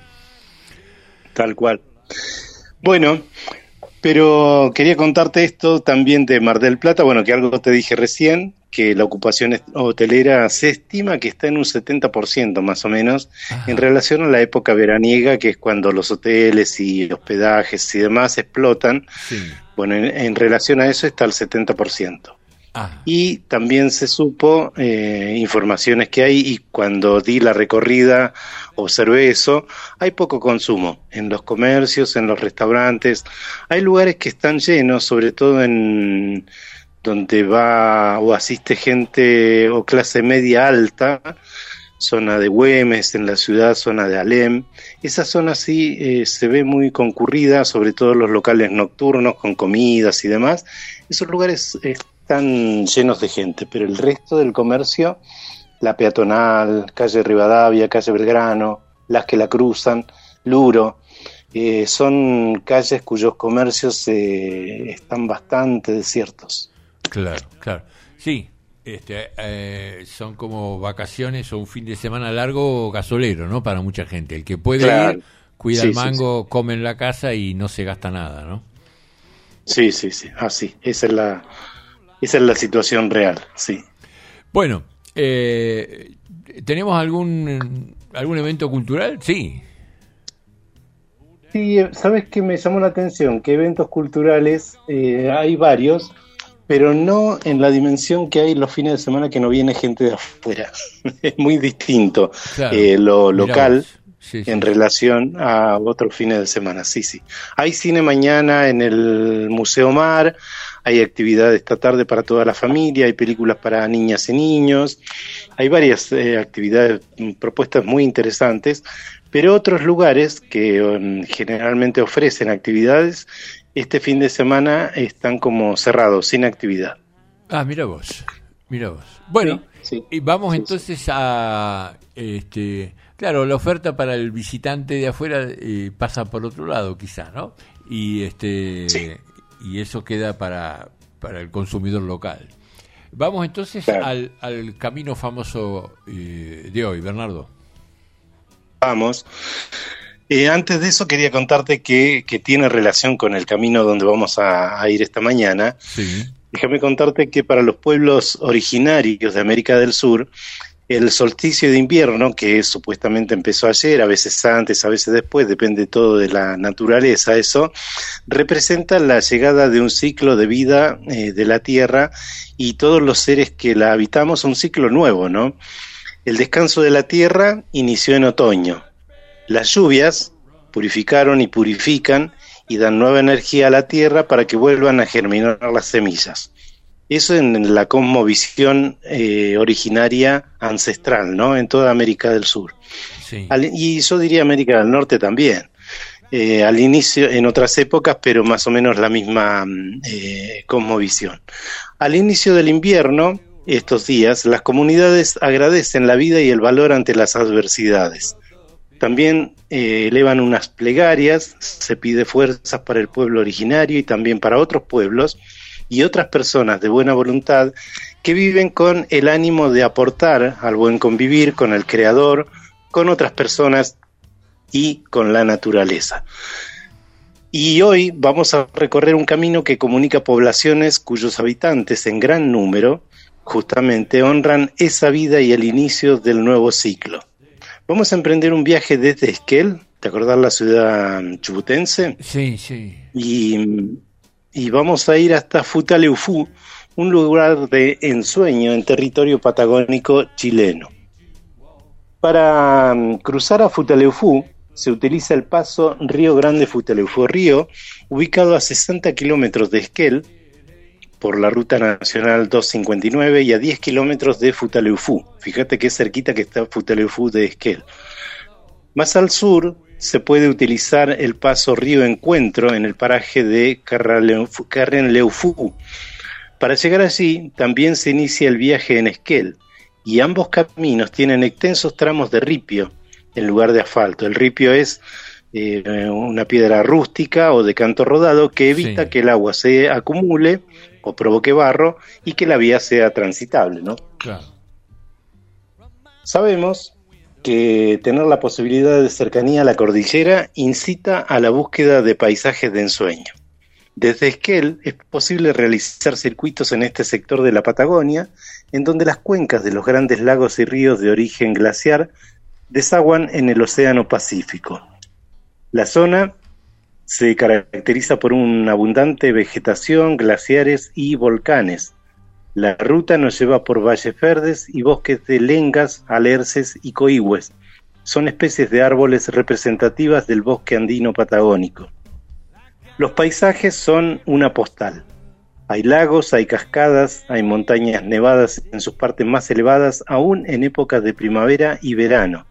Tal cual. Bueno, pero quería contarte esto también de Mar del Plata, bueno, que algo te dije recién, que la ocupación hotelera se estima que está en un setenta por ciento más o menos. Ajá. En relación a la época veraniega, que es cuando los hoteles y hospedajes y demás explotan. Sí. Bueno, en, en relación a eso está el setenta por ciento. Ah. Y también se supo eh, informaciones que hay, y cuando di la recorrida observé eso. Hay poco consumo en los comercios, en los restaurantes. Hay lugares que están llenos, sobre todo en donde va o asiste gente o clase media alta, zona de Güemes, en la ciudad, zona de Alem. Esa zona sí eh, se ve muy concurrida, sobre todo los locales nocturnos con comidas y demás. Esos lugares están llenos de gente, pero el resto del comercio, la peatonal, calle Rivadavia, calle Belgrano, las que la cruzan, Luro, eh, son calles cuyos comercios eh, están bastante desiertos. Claro, claro. Sí, este, eh, son como vacaciones o un fin de semana largo gasolero, ¿no? Para mucha gente. El que puede claro. ir, cuida sí, el mango, sí, sí. come en la casa y no se gasta nada, ¿no? Sí, sí, sí. Así. Esa es la, esa es la situación real, sí. Bueno, eh, ¿tenemos algún algún evento cultural? Sí. Sí, ¿sabes qué me llamó la atención? Que eventos culturales eh, hay varios, pero no en la dimensión que hay los fines de semana que no viene gente de afuera. Es muy distinto claro, eh, lo local sí, sí. en relación a otros fines de semana. Sí, sí. Hay cine mañana en el Museo Mar, hay actividades esta tarde para toda la familia, hay películas para niñas y niños, hay varias eh, actividades, propuestas muy interesantes, pero otros lugares que um, generalmente ofrecen actividades este fin de semana están como cerrados, sin actividad. Ah, mira vos, mira vos. Bueno, sí, sí. y vamos sí, entonces sí. a, este, claro, la oferta para el visitante de afuera eh, pasa por otro lado, quizás, ¿no? Y este, sí. y eso queda para para el consumidor local. Vamos entonces claro. al, al camino famoso eh, de hoy, Bernardo. Vamos. Eh, antes de eso quería contarte que, que tiene relación con el camino donde vamos a, a ir esta mañana. Sí. Déjame contarte que para los pueblos originarios de América del Sur, el solsticio de invierno, que supuestamente empezó ayer, a veces antes, a veces después, depende todo de la naturaleza, eso, representa la llegada de un ciclo de vida eh, de la Tierra y todos los seres que la habitamos, un ciclo nuevo, ¿no? El descanso de la Tierra inició en otoño. Las lluvias purificaron y purifican y dan nueva energía a la tierra para que vuelvan a germinar las semillas. Eso en la cosmovisión eh, originaria ancestral, ¿no? En toda América del Sur. Sí. Al, y yo diría América del Norte también. Eh, al inicio, en otras épocas, pero más o menos la misma eh, cosmovisión. Al inicio del invierno, estos días, las comunidades agradecen la vida y el valor ante las adversidades. También eh, elevan unas plegarias, se pide fuerzas para el pueblo originario y también para otros pueblos y otras personas de buena voluntad que viven con el ánimo de aportar al buen convivir con el Creador, con otras personas y con la naturaleza. Y hoy vamos a recorrer un camino que comunica poblaciones cuyos habitantes en gran número justamente honran esa vida y el inicio del nuevo ciclo. Vamos a emprender un viaje desde Esquel, ¿te acordás la ciudad chubutense? Sí, sí. Y, y vamos a ir hasta Futaleufú, un lugar de ensueño en territorio patagónico chileno. Para um, cruzar a Futaleufú se utiliza el paso Río Grande Futaleufú Río, ubicado a sesenta kilómetros de Esquel, por la ruta nacional doscientos cincuenta y nueve y a diez kilómetros de Futaleufú. Fíjate qué cerquita que está Futaleufú de Esquel. Más al sur se puede utilizar el paso Río Encuentro en el paraje de Carrenleufú. Para llegar allí también se inicia el viaje en Esquel y ambos caminos tienen extensos tramos de ripio en lugar de asfalto. El ripio es eh, una piedra rústica o de canto rodado que evita sí. que el agua se acumule o provoque barro y que la vía sea transitable, ¿no? Claro. Sabemos que tener la posibilidad de cercanía a la cordillera incita a la búsqueda de paisajes de ensueño. Desde Esquel es posible realizar circuitos en este sector de la Patagonia, en donde las cuencas de los grandes lagos y ríos de origen glaciar desaguan en el Océano Pacífico. La zona se caracteriza por una abundante vegetación, glaciares y volcanes. La ruta nos lleva por valles verdes y bosques de lengas, alerces y coigües. Son especies de árboles representativas del bosque andino patagónico. Los paisajes son una postal. Hay lagos, hay cascadas, hay montañas nevadas en sus partes más elevadas, aún en épocas de primavera y verano.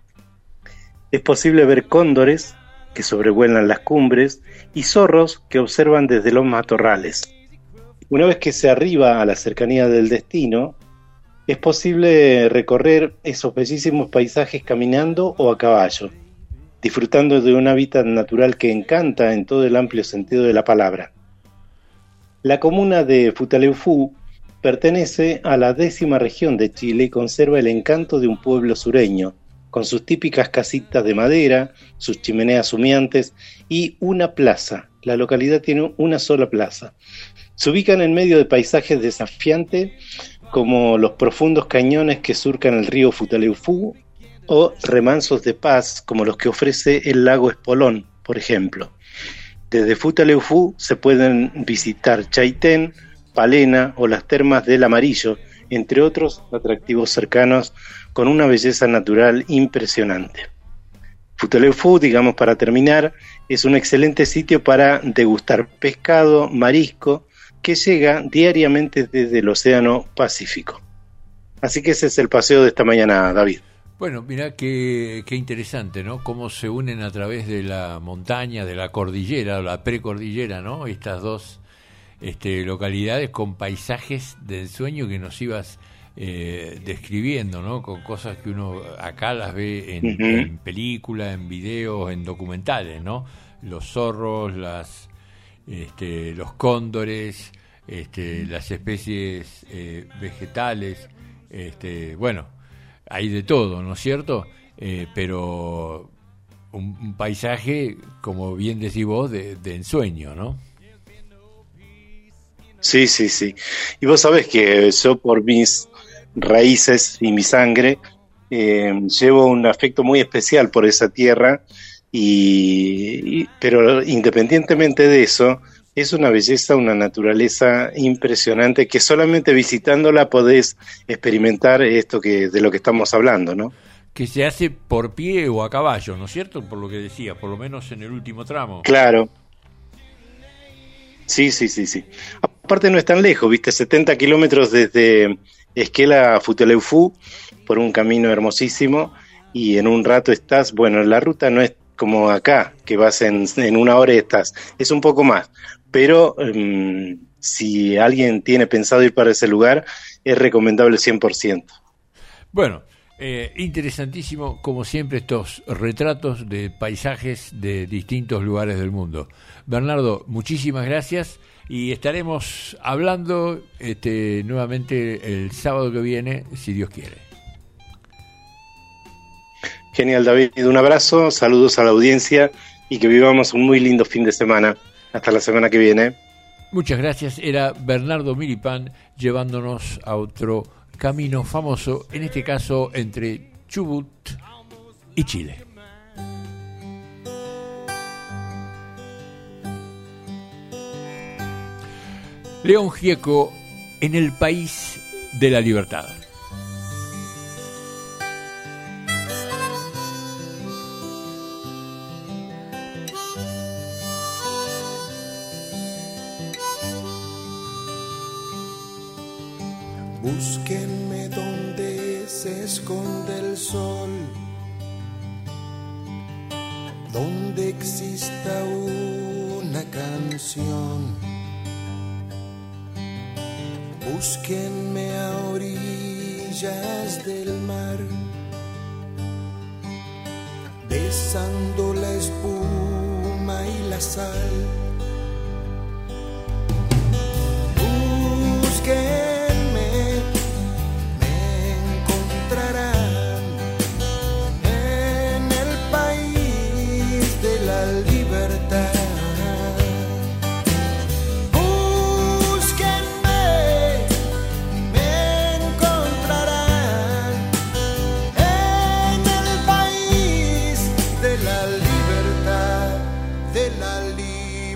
Es posible ver cóndores que sobrevuelan las cumbres y zorros que observan desde los matorrales. Una vez que se arriba a la cercanía del destino, es posible recorrer esos bellísimos paisajes caminando o a caballo, disfrutando de un hábitat natural que encanta en todo el amplio sentido de la palabra. La comuna de Futaleufú pertenece a la décima región de Chile y conserva el encanto de un pueblo sureño, con sus típicas casitas de madera, sus chimeneas humeantes y una plaza. La localidad tiene una sola plaza. Se ubican en medio de paisajes desafiantes como los profundos cañones que surcan el río Futaleufú o remansos de paz como los que ofrece el lago Espolón, por ejemplo. Desde Futaleufú se pueden visitar Chaitén, Palena o las termas del Amarillo, entre otros atractivos cercanos con una belleza natural impresionante. Futaleufú, digamos para terminar, es un excelente sitio para degustar pescado, marisco, que llega diariamente desde el Océano Pacífico. Así que ese es el paseo de esta mañana, David. Bueno, mirá qué, qué interesante, ¿no? Cómo se unen a través de la montaña, de la cordillera, la precordillera, ¿no? Estas dos este, localidades con paisajes de ensueño que nos ibas eh, describiendo, ¿no? Con cosas que uno acá las ve en, uh-huh. en películas, en videos, en documentales, ¿no? Los zorros, las... Este, los cóndores, este, las especies eh, vegetales, este, bueno, hay de todo, ¿no es cierto? Eh, pero un, un paisaje, como bien decís vos, de, de ensueño, ¿no? Sí, sí, sí. Y vos sabés que yo, por mis raíces y mi sangre, eh, llevo un afecto muy especial por esa tierra. Y, y, pero independientemente de eso, es una belleza, una naturaleza impresionante que solamente visitándola podés experimentar esto que de lo que estamos hablando, ¿no? Que se hace por pie o a caballo, ¿no es cierto? Por lo que decía, por lo menos en el último tramo. Claro. Sí, sí, sí, sí. Aparte no es tan lejos, viste, setenta kilómetros desde Esquela a Futaleufú, por un camino hermosísimo, y en un rato estás, bueno, la ruta no es como acá, que vas en, en una hora y estás, es un poco más, pero um, si alguien tiene pensado ir para ese lugar, es recomendable cien por ciento. Bueno, eh, interesantísimo, como siempre, estos retratos de paisajes de distintos lugares del mundo. Bernardo, muchísimas gracias y estaremos hablando este, nuevamente el sábado que viene, si Dios quiere. Genial, David, un abrazo, saludos a la audiencia y que vivamos un muy lindo fin de semana. Hasta la semana que viene. Muchas gracias, era Bernardo Milipán llevándonos a otro camino famoso, en este caso entre Chubut y Chile. León Gieco en el país de la libertad. Búsquenme donde se esconde el sol, donde exista una canción. Búsquenme a orillas del mar, besando la espuma y la sal. Búsquenme, en el país de la libertad. Búsquenme, me encontrarán en el país de la libertad, de la libertad.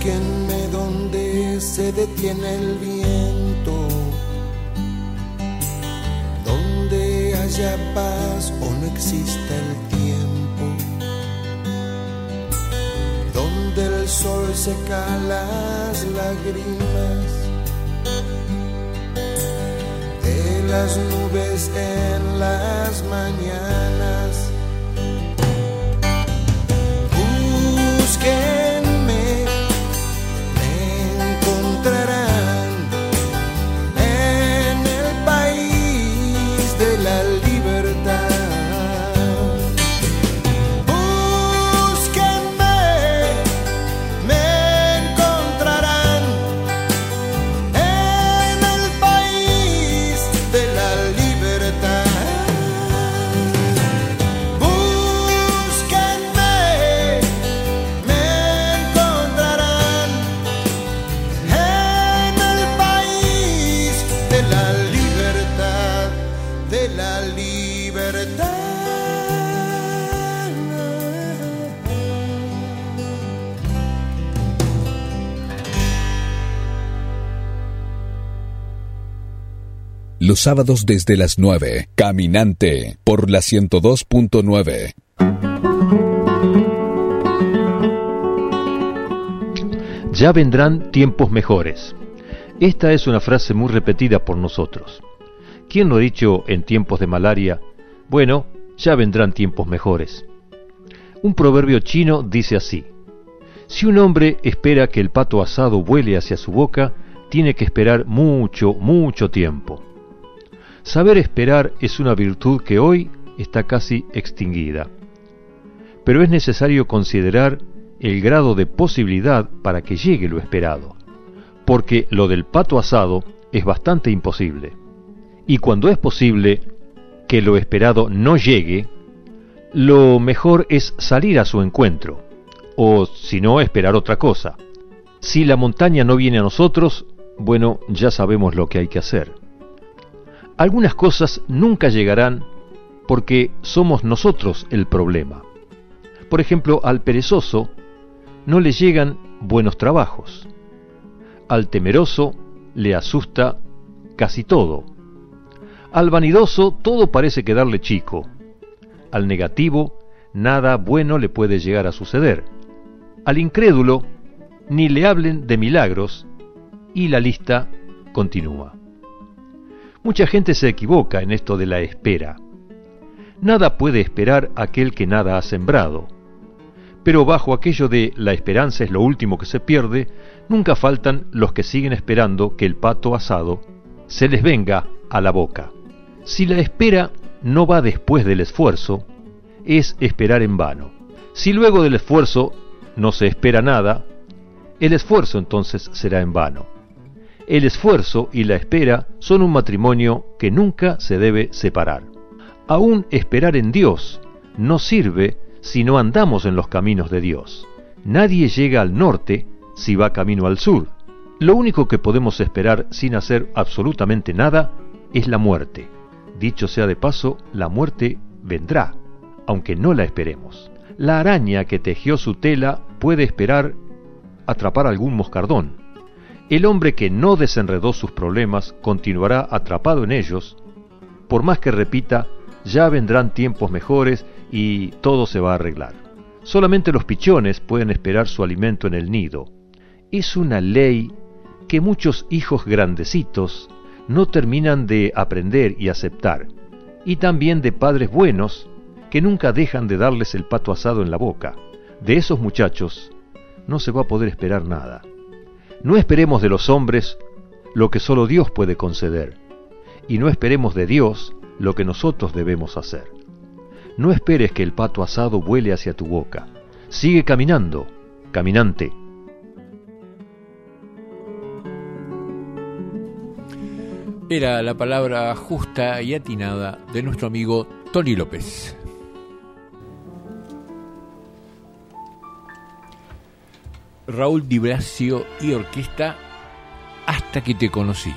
Búsquenme donde se detiene el viento, donde haya paz o no exista el tiempo, donde el sol seca las lágrimas de las nubes en las mañanas. Búsquenme, me encontrarán en el país de la libertad. Búsquenme, me encontrarán en el país de la libertad. Los sábados desde las nueve, Caminante, por la ciento dos punto nueve. Ya vendrán tiempos mejores. Esta es una frase muy repetida por nosotros. ¿Quién lo ha dicho en tiempos de malaria? Bueno, ya vendrán tiempos mejores. Un proverbio chino dice así: si un hombre espera que el pato asado vuele hacia su boca, tiene que esperar mucho, mucho tiempo. Saber esperar es una virtud que hoy está casi extinguida. Pero es necesario considerar el grado de posibilidad para que llegue lo esperado, porque lo del pato asado es bastante imposible. Y cuando es posible que lo esperado no llegue, lo mejor es salir a su encuentro, o si no, esperar otra cosa. Si la montaña no viene a nosotros, bueno, ya sabemos lo que hay que hacer. Algunas cosas nunca llegarán porque somos nosotros el problema. Por ejemplo, al perezoso no le llegan buenos trabajos. Al temeroso le asusta casi todo. Al vanidoso todo parece quedarle chico. Al negativo nada bueno le puede llegar a suceder. Al incrédulo ni le hablen de milagros, y la lista continúa. Mucha gente se equivoca en esto de la espera. Nada puede esperar aquel que nada ha sembrado. Pero bajo aquello de la esperanza es lo último que se pierde, nunca faltan los que siguen esperando que el pato asado se les venga a la boca. Si la espera no va después del esfuerzo, es esperar en vano. Si luego del esfuerzo no se espera nada, el esfuerzo entonces será en vano. El esfuerzo y la espera son un matrimonio que nunca se debe separar. Aún esperar en Dios no sirve si no andamos en los caminos de Dios. Nadie llega al norte si va camino al sur. Lo único que podemos esperar sin hacer absolutamente nada es la muerte. Dicho sea de paso, la muerte vendrá, aunque no la esperemos. La araña que tejió su tela puede esperar atrapar algún moscardón. El hombre que no desenredó sus problemas continuará atrapado en ellos, por más que repita, ya vendrán tiempos mejores y todo se va a arreglar. Solamente los pichones pueden esperar su alimento en el nido. Es una ley que muchos hijos grandecitos no terminan de aprender y aceptar, y también de padres buenos que nunca dejan de darles el pato asado en la boca. De esos muchachos no se va a poder esperar nada. No esperemos de los hombres lo que solo Dios puede conceder, y no esperemos de Dios lo que nosotros debemos hacer. No esperes que el pato asado vuele hacia tu boca. Sigue caminando, caminante. Era la palabra justa y atinada de nuestro amigo Tony López. Raúl Di Blasio y orquesta, Hasta que te conocí.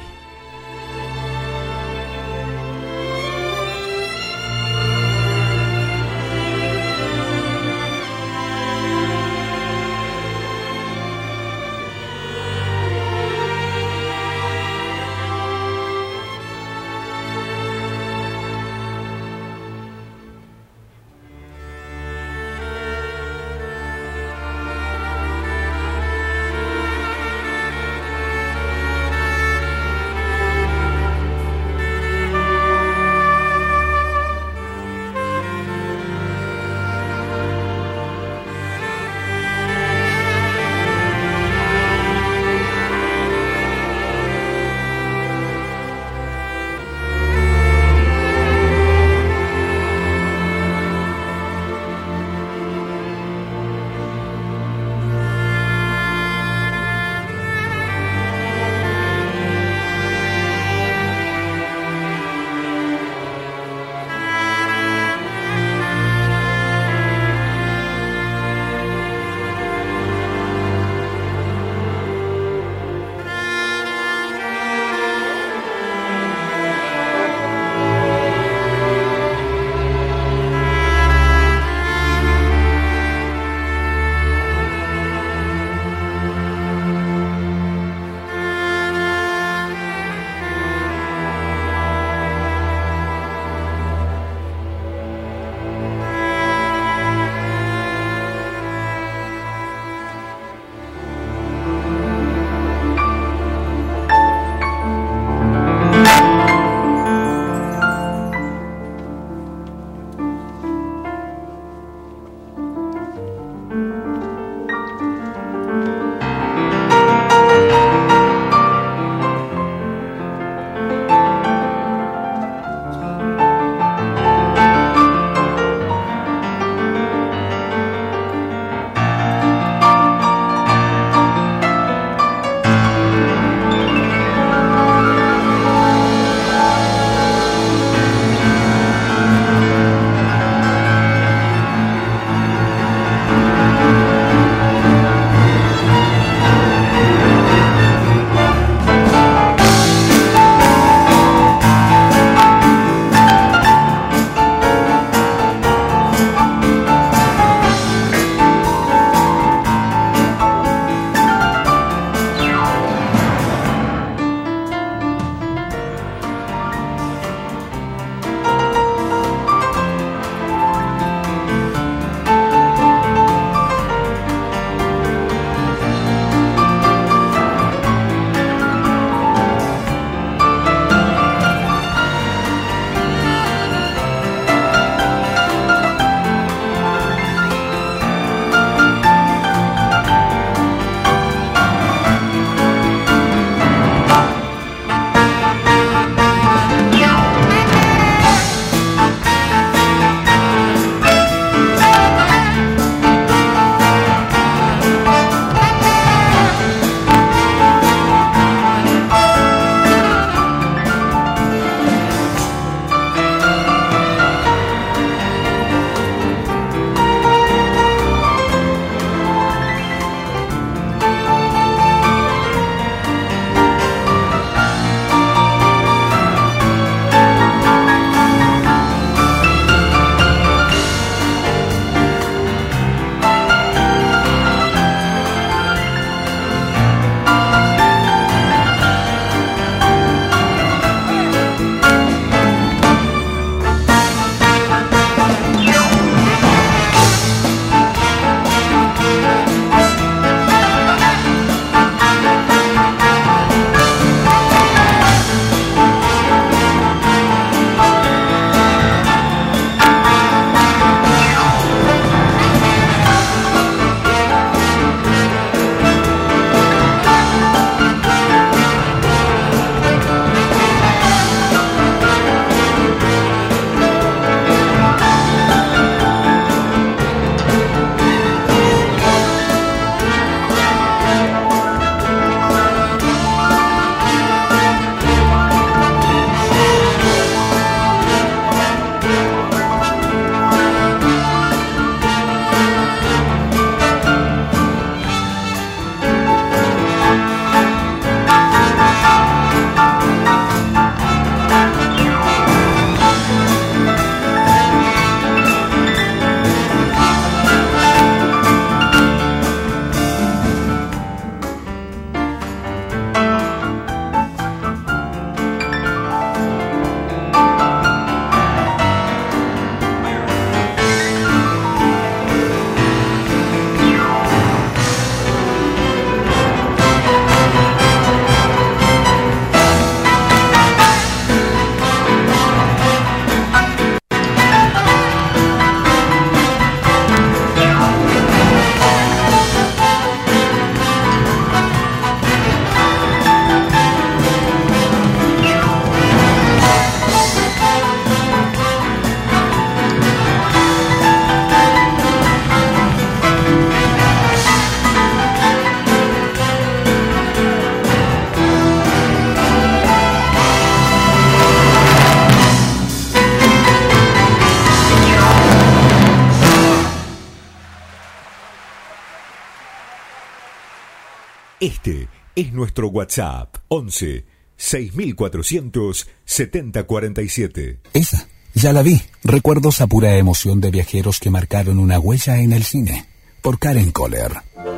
Este es nuestro WhatsApp, once seis mil cuatrocientos setenta cuarenta y siete. Esa, ya la vi. Recuerdos a pura emoción de viajeros que marcaron una huella en el cine. Por Karen Kohler.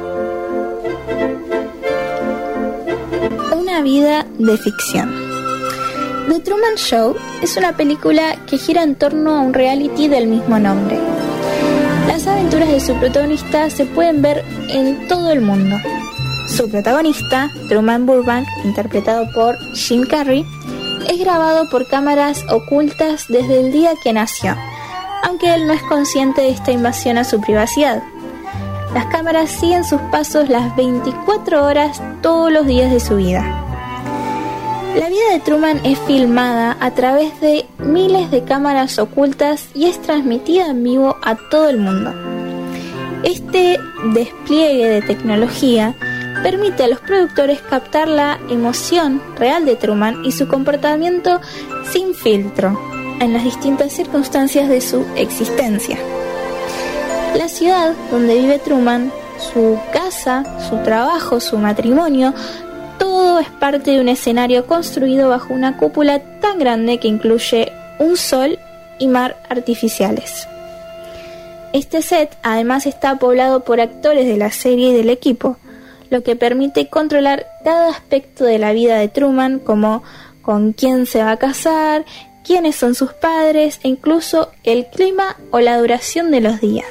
Una vida de ficción. The Truman Show es una película que gira en torno a un reality del mismo nombre. Las aventuras de su protagonista se pueden ver en todo el mundo. Su protagonista, Truman Burbank, interpretado por Jim Carrey, es grabado por cámaras ocultas desde el día que nació, aunque él no es consciente de esta invasión a su privacidad. Las cámaras siguen sus pasos las veinticuatro horas todos los días de su vida. La vida de Truman es filmada a través de miles de cámaras ocultas y es transmitida en vivo a todo el mundo. Este despliegue de tecnología permite a los productores captar la emoción real de Truman y su comportamiento sin filtro en las distintas circunstancias de su existencia. La ciudad donde vive Truman, su casa, su trabajo, su matrimonio, todo es parte de un escenario construido bajo una cúpula tan grande que incluye un sol y mar artificiales. Este set además está poblado por actores de la serie y del equipo, lo que permite controlar cada aspecto de la vida de Truman, como con quién se va a casar, quiénes son sus padres e incluso el clima o la duración de los días.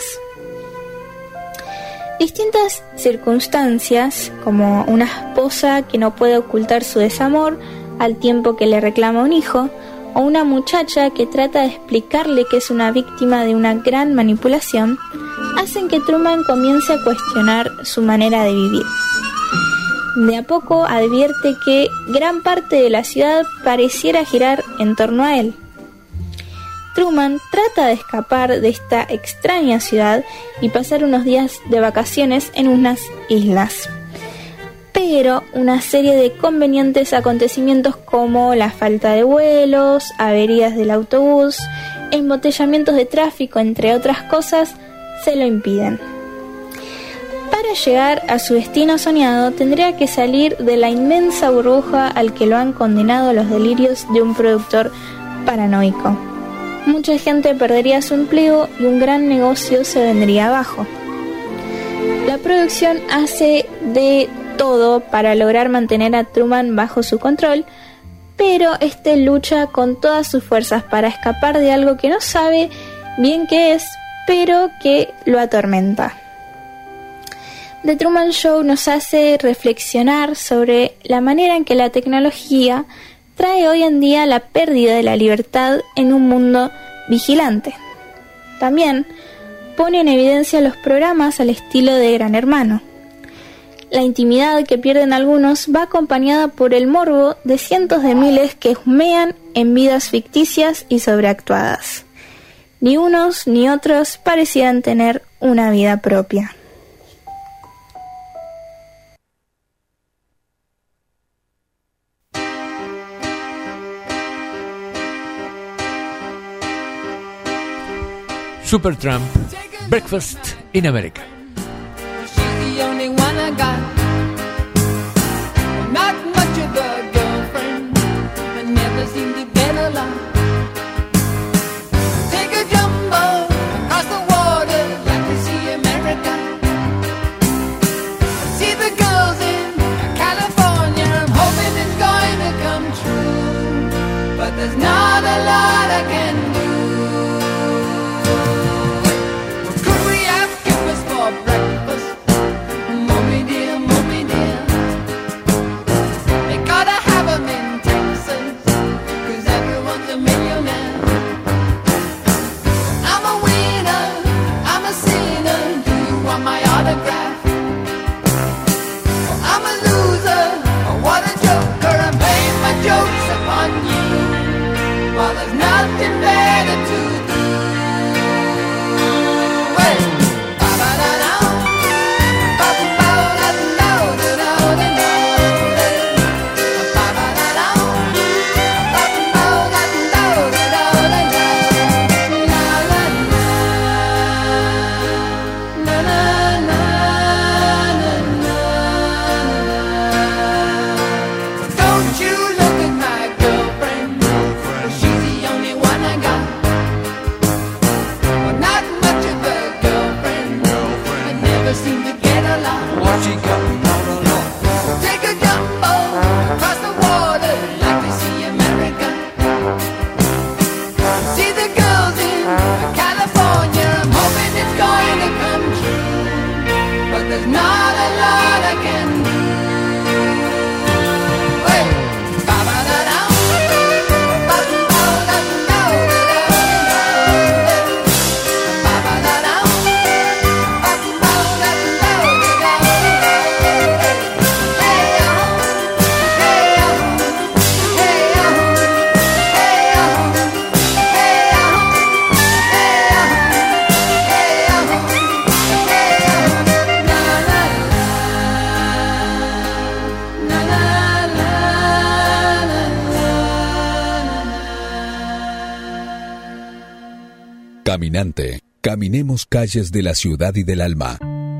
Distintas circunstancias, como una esposa que no puede ocultar su desamor al tiempo que le reclama un hijo, o una muchacha que trata de explicarle que es una víctima de una gran manipulación, hacen que Truman comience a cuestionar su manera de vivir. De a poco advierte que gran parte de la ciudad pareciera girar en torno a él. Truman trata de escapar de esta extraña ciudad y pasar unos días de vacaciones en unas islas. Pero una serie de convenientes acontecimientos como la falta de vuelos, averías del autobús, embotellamientos de tráfico, entre otras cosas, se lo impiden. Para llegar a su destino soñado, tendría que salir de la inmensa burbuja al que lo han condenado los delirios de un productor paranoico. Mucha gente perdería su empleo y un gran negocio se vendría abajo. La producción hace de todo para lograr mantener a Truman bajo su control, pero este lucha con todas sus fuerzas para escapar de algo que no sabe bien qué es, pero que lo atormenta. The Truman Show nos hace reflexionar sobre la manera en que la tecnología trae hoy en día la pérdida de la libertad en un mundo vigilante. También pone en evidencia los programas al estilo de Gran Hermano. La intimidad que pierden algunos va acompañada por el morbo de cientos de miles que humean en vidas ficticias y sobreactuadas. Ni unos ni otros parecieran tener una vida propia. Supertramp, Breakfast in America. The only one I got. Not much of a girlfriend, but never seem to get along. Take a jumbo across the water, like to see America. See the girls in California, I'm hoping it's going to come true, but there's not a lot I can do. Could we have breakfast? Mommy dear, mommy Caminante. Caminemos calles de la ciudad y del alma.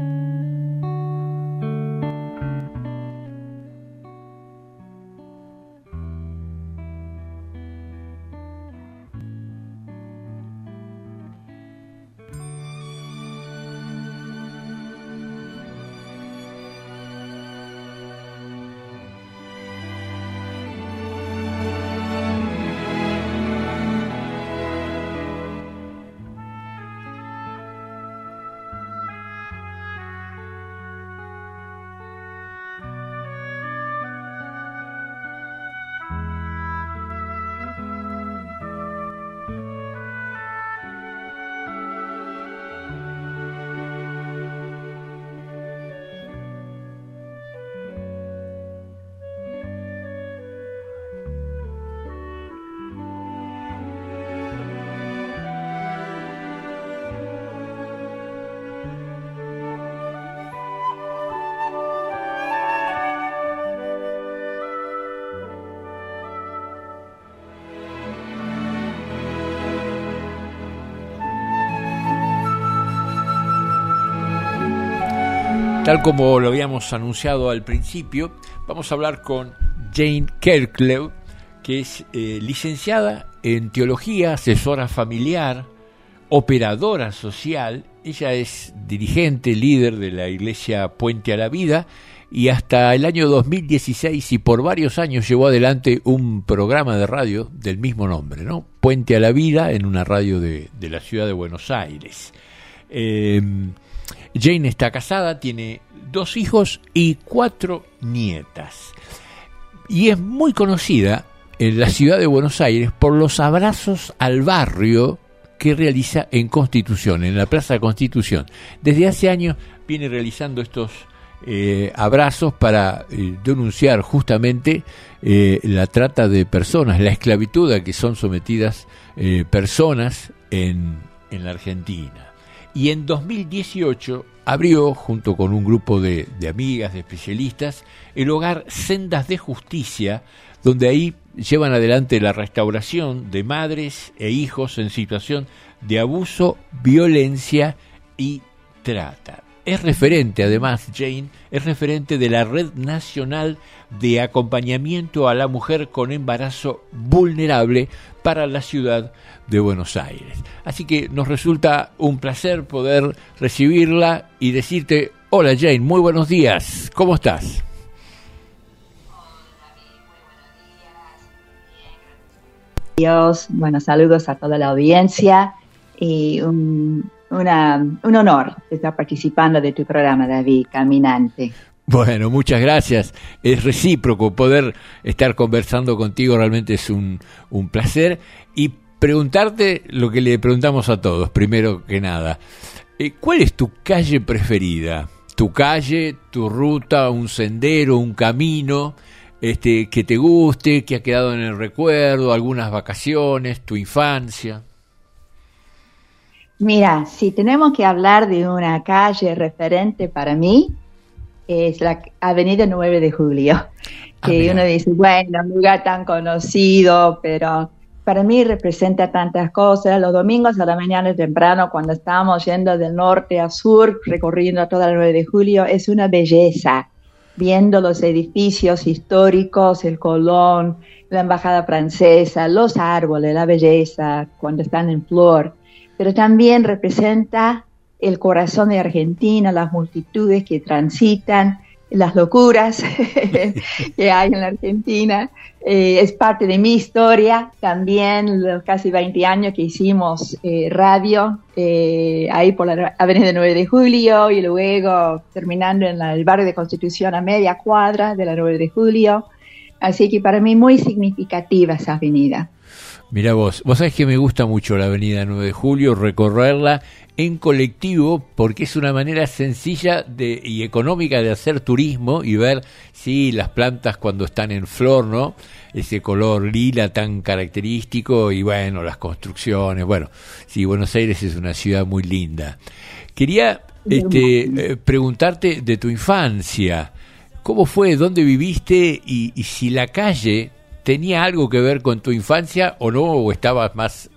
Tal como lo habíamos anunciado al principio, vamos a hablar con Jane Kerklew, que es eh, licenciada en teología, asesora familiar, operadora social. Ella es dirigente, líder de la iglesia Puente a la Vida, y hasta el año dos mil dieciséis y por varios años llevó adelante un programa de radio del mismo nombre, ¿no? Puente a la Vida, en una radio de, de la ciudad de Buenos Aires. Eh, Jane está casada, tiene dos hijos y cuatro nietas. Y es muy conocida en la ciudad de Buenos Aires por los abrazos al barrio que realiza en Constitución, en la Plaza Constitución. Desde hace años viene realizando estos eh, abrazos para eh, denunciar justamente eh, la trata de personas, la esclavitud a que son sometidas eh, personas en, en la Argentina. Y en dos mil dieciocho abrió, junto con un grupo de, de amigas, de especialistas, el hogar Sendas de Justicia, donde ahí llevan adelante la restauración de madres e hijos en situación de abuso, violencia y trata. Es referente, además, Jane, es referente de la Red Nacional de Acompañamiento a la Mujer con Embarazo Vulnerable para la ciudad de Buenos Aires. Así que nos resulta un placer poder recibirla y decirte: hola Jane, muy buenos días, ¿cómo estás? Dios, bueno, saludos a toda la audiencia y un, una, un honor estar participando de tu programa, David, Caminante. Bueno, muchas gracias. Es recíproco poder estar conversando contigo, realmente es un, un placer. Y preguntarte lo que le preguntamos a todos, primero que nada. Eh, ¿Cuál es tu calle preferida? ¿Tu calle, tu ruta, un sendero, un camino este, que te guste, que ha quedado en el recuerdo, algunas vacaciones, tu infancia? Mira, si tenemos que hablar de una calle referente para mí, es la Avenida nueve de Julio, que ah, uno dice, bueno, un lugar tan conocido, pero para mí representa tantas cosas. Los domingos a la mañana temprano, cuando estábamos yendo del norte a sur, recorriendo toda la nueve de Julio, es una belleza, viendo los edificios históricos, el Colón, la Embajada Francesa, los árboles, la belleza, cuando están en flor, pero también representa el corazón de Argentina, las multitudes que transitan, las locuras que hay en la Argentina. Eh, es parte de mi historia, también los casi veinte años que hicimos eh, radio, eh, ahí por la Avenida nueve de Julio, y luego terminando en la, el barrio de Constitución a media cuadra de la nueve de Julio. Así que para mí muy significativa esa avenida. Mira vos, vos sabés que me gusta mucho la Avenida nueve de Julio, recorrerla en colectivo, porque es una manera sencilla de, y económica de hacer turismo y ver, sí, las plantas cuando están en flor, ¿no? Ese color lila tan característico, y bueno, las construcciones. Bueno, sí, Buenos Aires es una ciudad muy linda. Quería este, eh, preguntarte de tu infancia. ¿Cómo fue? ¿Dónde viviste? Y, y si la calle tenía algo que ver con tu infancia o no, o estabas más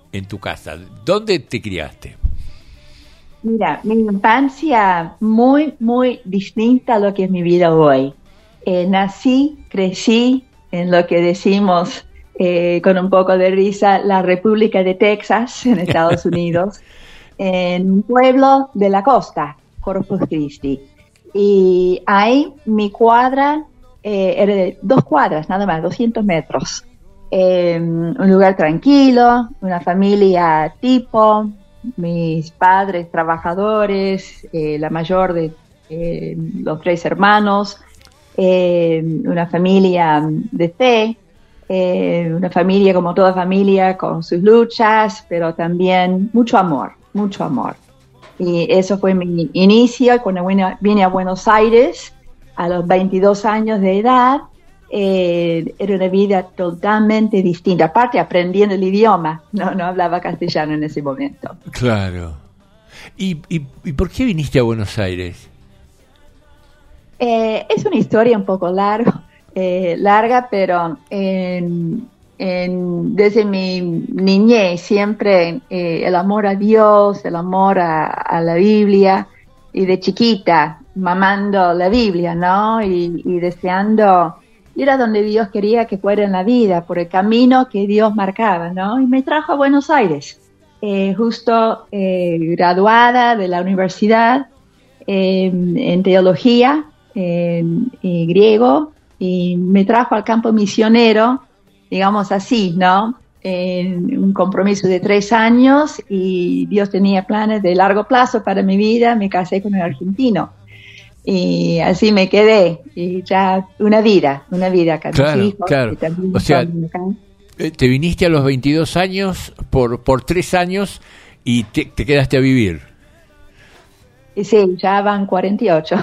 en tu casa. ¿Dónde te criaste? Mira, mi infancia muy, muy distinta a lo que es mi vida hoy. Eh, nací, crecí en lo que decimos eh, con un poco de risa, la República de Texas, en Estados Unidos, en un pueblo de la costa, Corpus Christi. Y ahí mi cuadra eh, era de dos cuadras, nada más, doscientos metros. Eh, un lugar tranquilo, una familia tipo, mis padres trabajadores, eh, la mayor de eh, los tres hermanos, eh, una familia de fe, eh, una familia como toda familia con sus luchas, pero también mucho amor, mucho amor. Y eso fue mi inicio cuando vine a Buenos Aires a los veintidós años de edad. Eh, era una vida totalmente distinta, aparte aprendiendo el idioma, no, no hablaba castellano en ese momento. Claro. ¿Y, y, y por qué viniste a Buenos Aires? Eh, es una historia un poco larga, eh, larga, pero en, en, desde mi niñez siempre eh, el amor a Dios, el amor a, a la Biblia, y de chiquita mamando la Biblia, ¿no? Y, y deseando ir a donde Dios quería que fuera en la vida, por el camino que Dios marcaba, ¿no? Y me trajo a Buenos Aires, eh, justo eh, graduada de la universidad eh, en teología, en, en griego, y me trajo al campo misionero, digamos así, ¿no? En un compromiso de tres años, y Dios tenía planes de largo plazo para mi vida. Me casé con un argentino. Y así me quedé, y ya una vida, una vida acá. Claro, hijos, claro. O sea, te viniste a los veintidós años por por tres años y te, te quedaste a vivir. Sí, ya van cuarenta y ocho.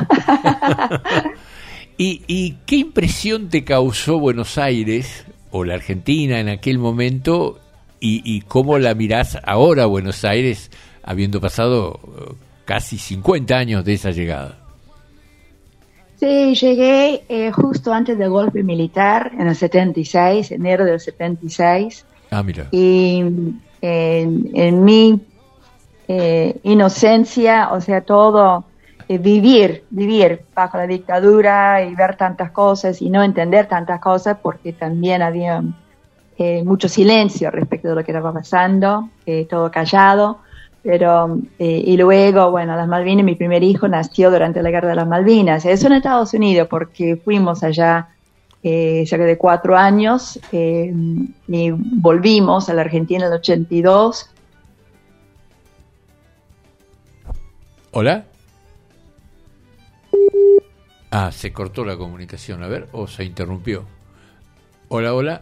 ¿Y, ¿Y qué impresión te causó Buenos Aires o la Argentina en aquel momento, y, y cómo la mirás ahora Buenos Aires, habiendo pasado casi cincuenta años de esa llegada? Sí, llegué eh, justo antes del golpe militar, en el setenta y seis, enero del setenta y seis. Ah, mira. Y en, en mi eh, inocencia, o sea, todo, eh, vivir, vivir bajo la dictadura y ver tantas cosas y no entender tantas cosas, porque también había eh, mucho silencio respecto de lo que estaba pasando, eh, todo callado. Pero, eh, y luego, bueno, las Malvinas, mi primer hijo nació durante la Guerra de las Malvinas. Eso en Estados Unidos, porque fuimos allá eh, cerca de cuatro años eh, y volvimos a la Argentina en el ochenta y dos. ¿Hola? Ah, se cortó la comunicación, a ver, o se interrumpió. Hola, hola.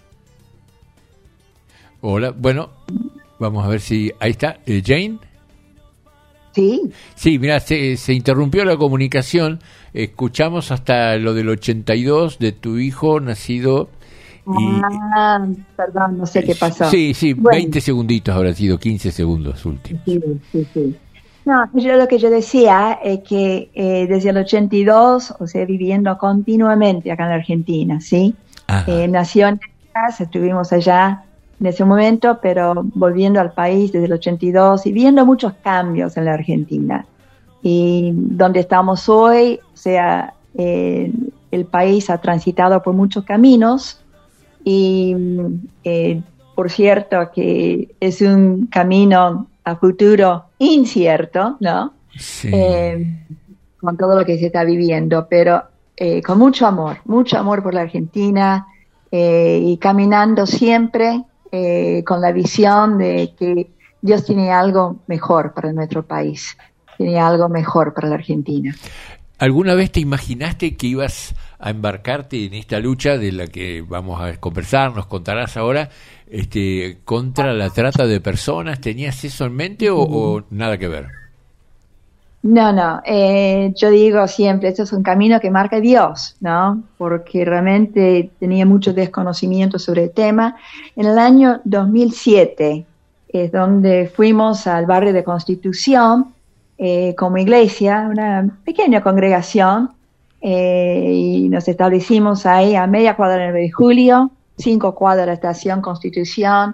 Hola, bueno... Vamos a ver si... Ahí está, ¿eh, Jane? Sí. Sí, mira, se, se interrumpió la comunicación. Escuchamos hasta lo del ochenta y dos de tu hijo nacido... Y, ah, perdón, no sé qué pasó. Sí, sí, bueno. veinte segunditos habrá sido, quince segundos últimos. Sí, sí, sí. No, yo lo que yo decía es que eh, desde el ochenta y dos, o sea, viviendo continuamente acá en Argentina, ¿sí? Eh, nació en Texas, estuvimos allá en ese momento, pero volviendo al país desde el ochenta y dos y viendo muchos cambios en la Argentina. Y donde estamos hoy, o sea, eh, el país ha transitado por muchos caminos y, eh, por cierto, que es un camino a futuro incierto, ¿no? Sí. Eh, con todo lo que se está viviendo, pero eh, con mucho amor, mucho amor por la Argentina eh, y caminando siempre Eh, con la visión de que Dios tiene algo mejor para nuestro país, tiene algo mejor para la Argentina. ¿Alguna vez te imaginaste que ibas a embarcarte en esta lucha de la que vamos a conversar, nos contarás ahora, este, contra la trata de personas? ¿Tenías eso en mente o, o nada que ver? No, no, eh, yo digo siempre, esto es un camino que marca Dios, ¿no? Porque realmente tenía mucho desconocimiento sobre el tema. En el año dos mil siete es donde fuimos al barrio de Constitución eh, como iglesia, una pequeña congregación, eh, y nos establecimos ahí a media cuadra del nueve de julio, cinco cuadras de la estación Constitución,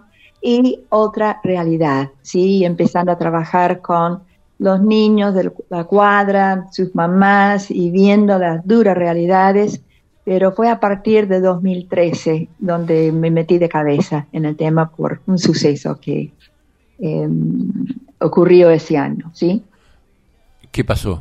y otra realidad, ¿sí? Empezando a trabajar con los niños de la cuadra, sus mamás, y viendo las duras realidades, pero fue a partir de dos mil trece donde me metí de cabeza en el tema por un suceso que eh, ocurrió ese año, ¿sí? ¿Qué pasó?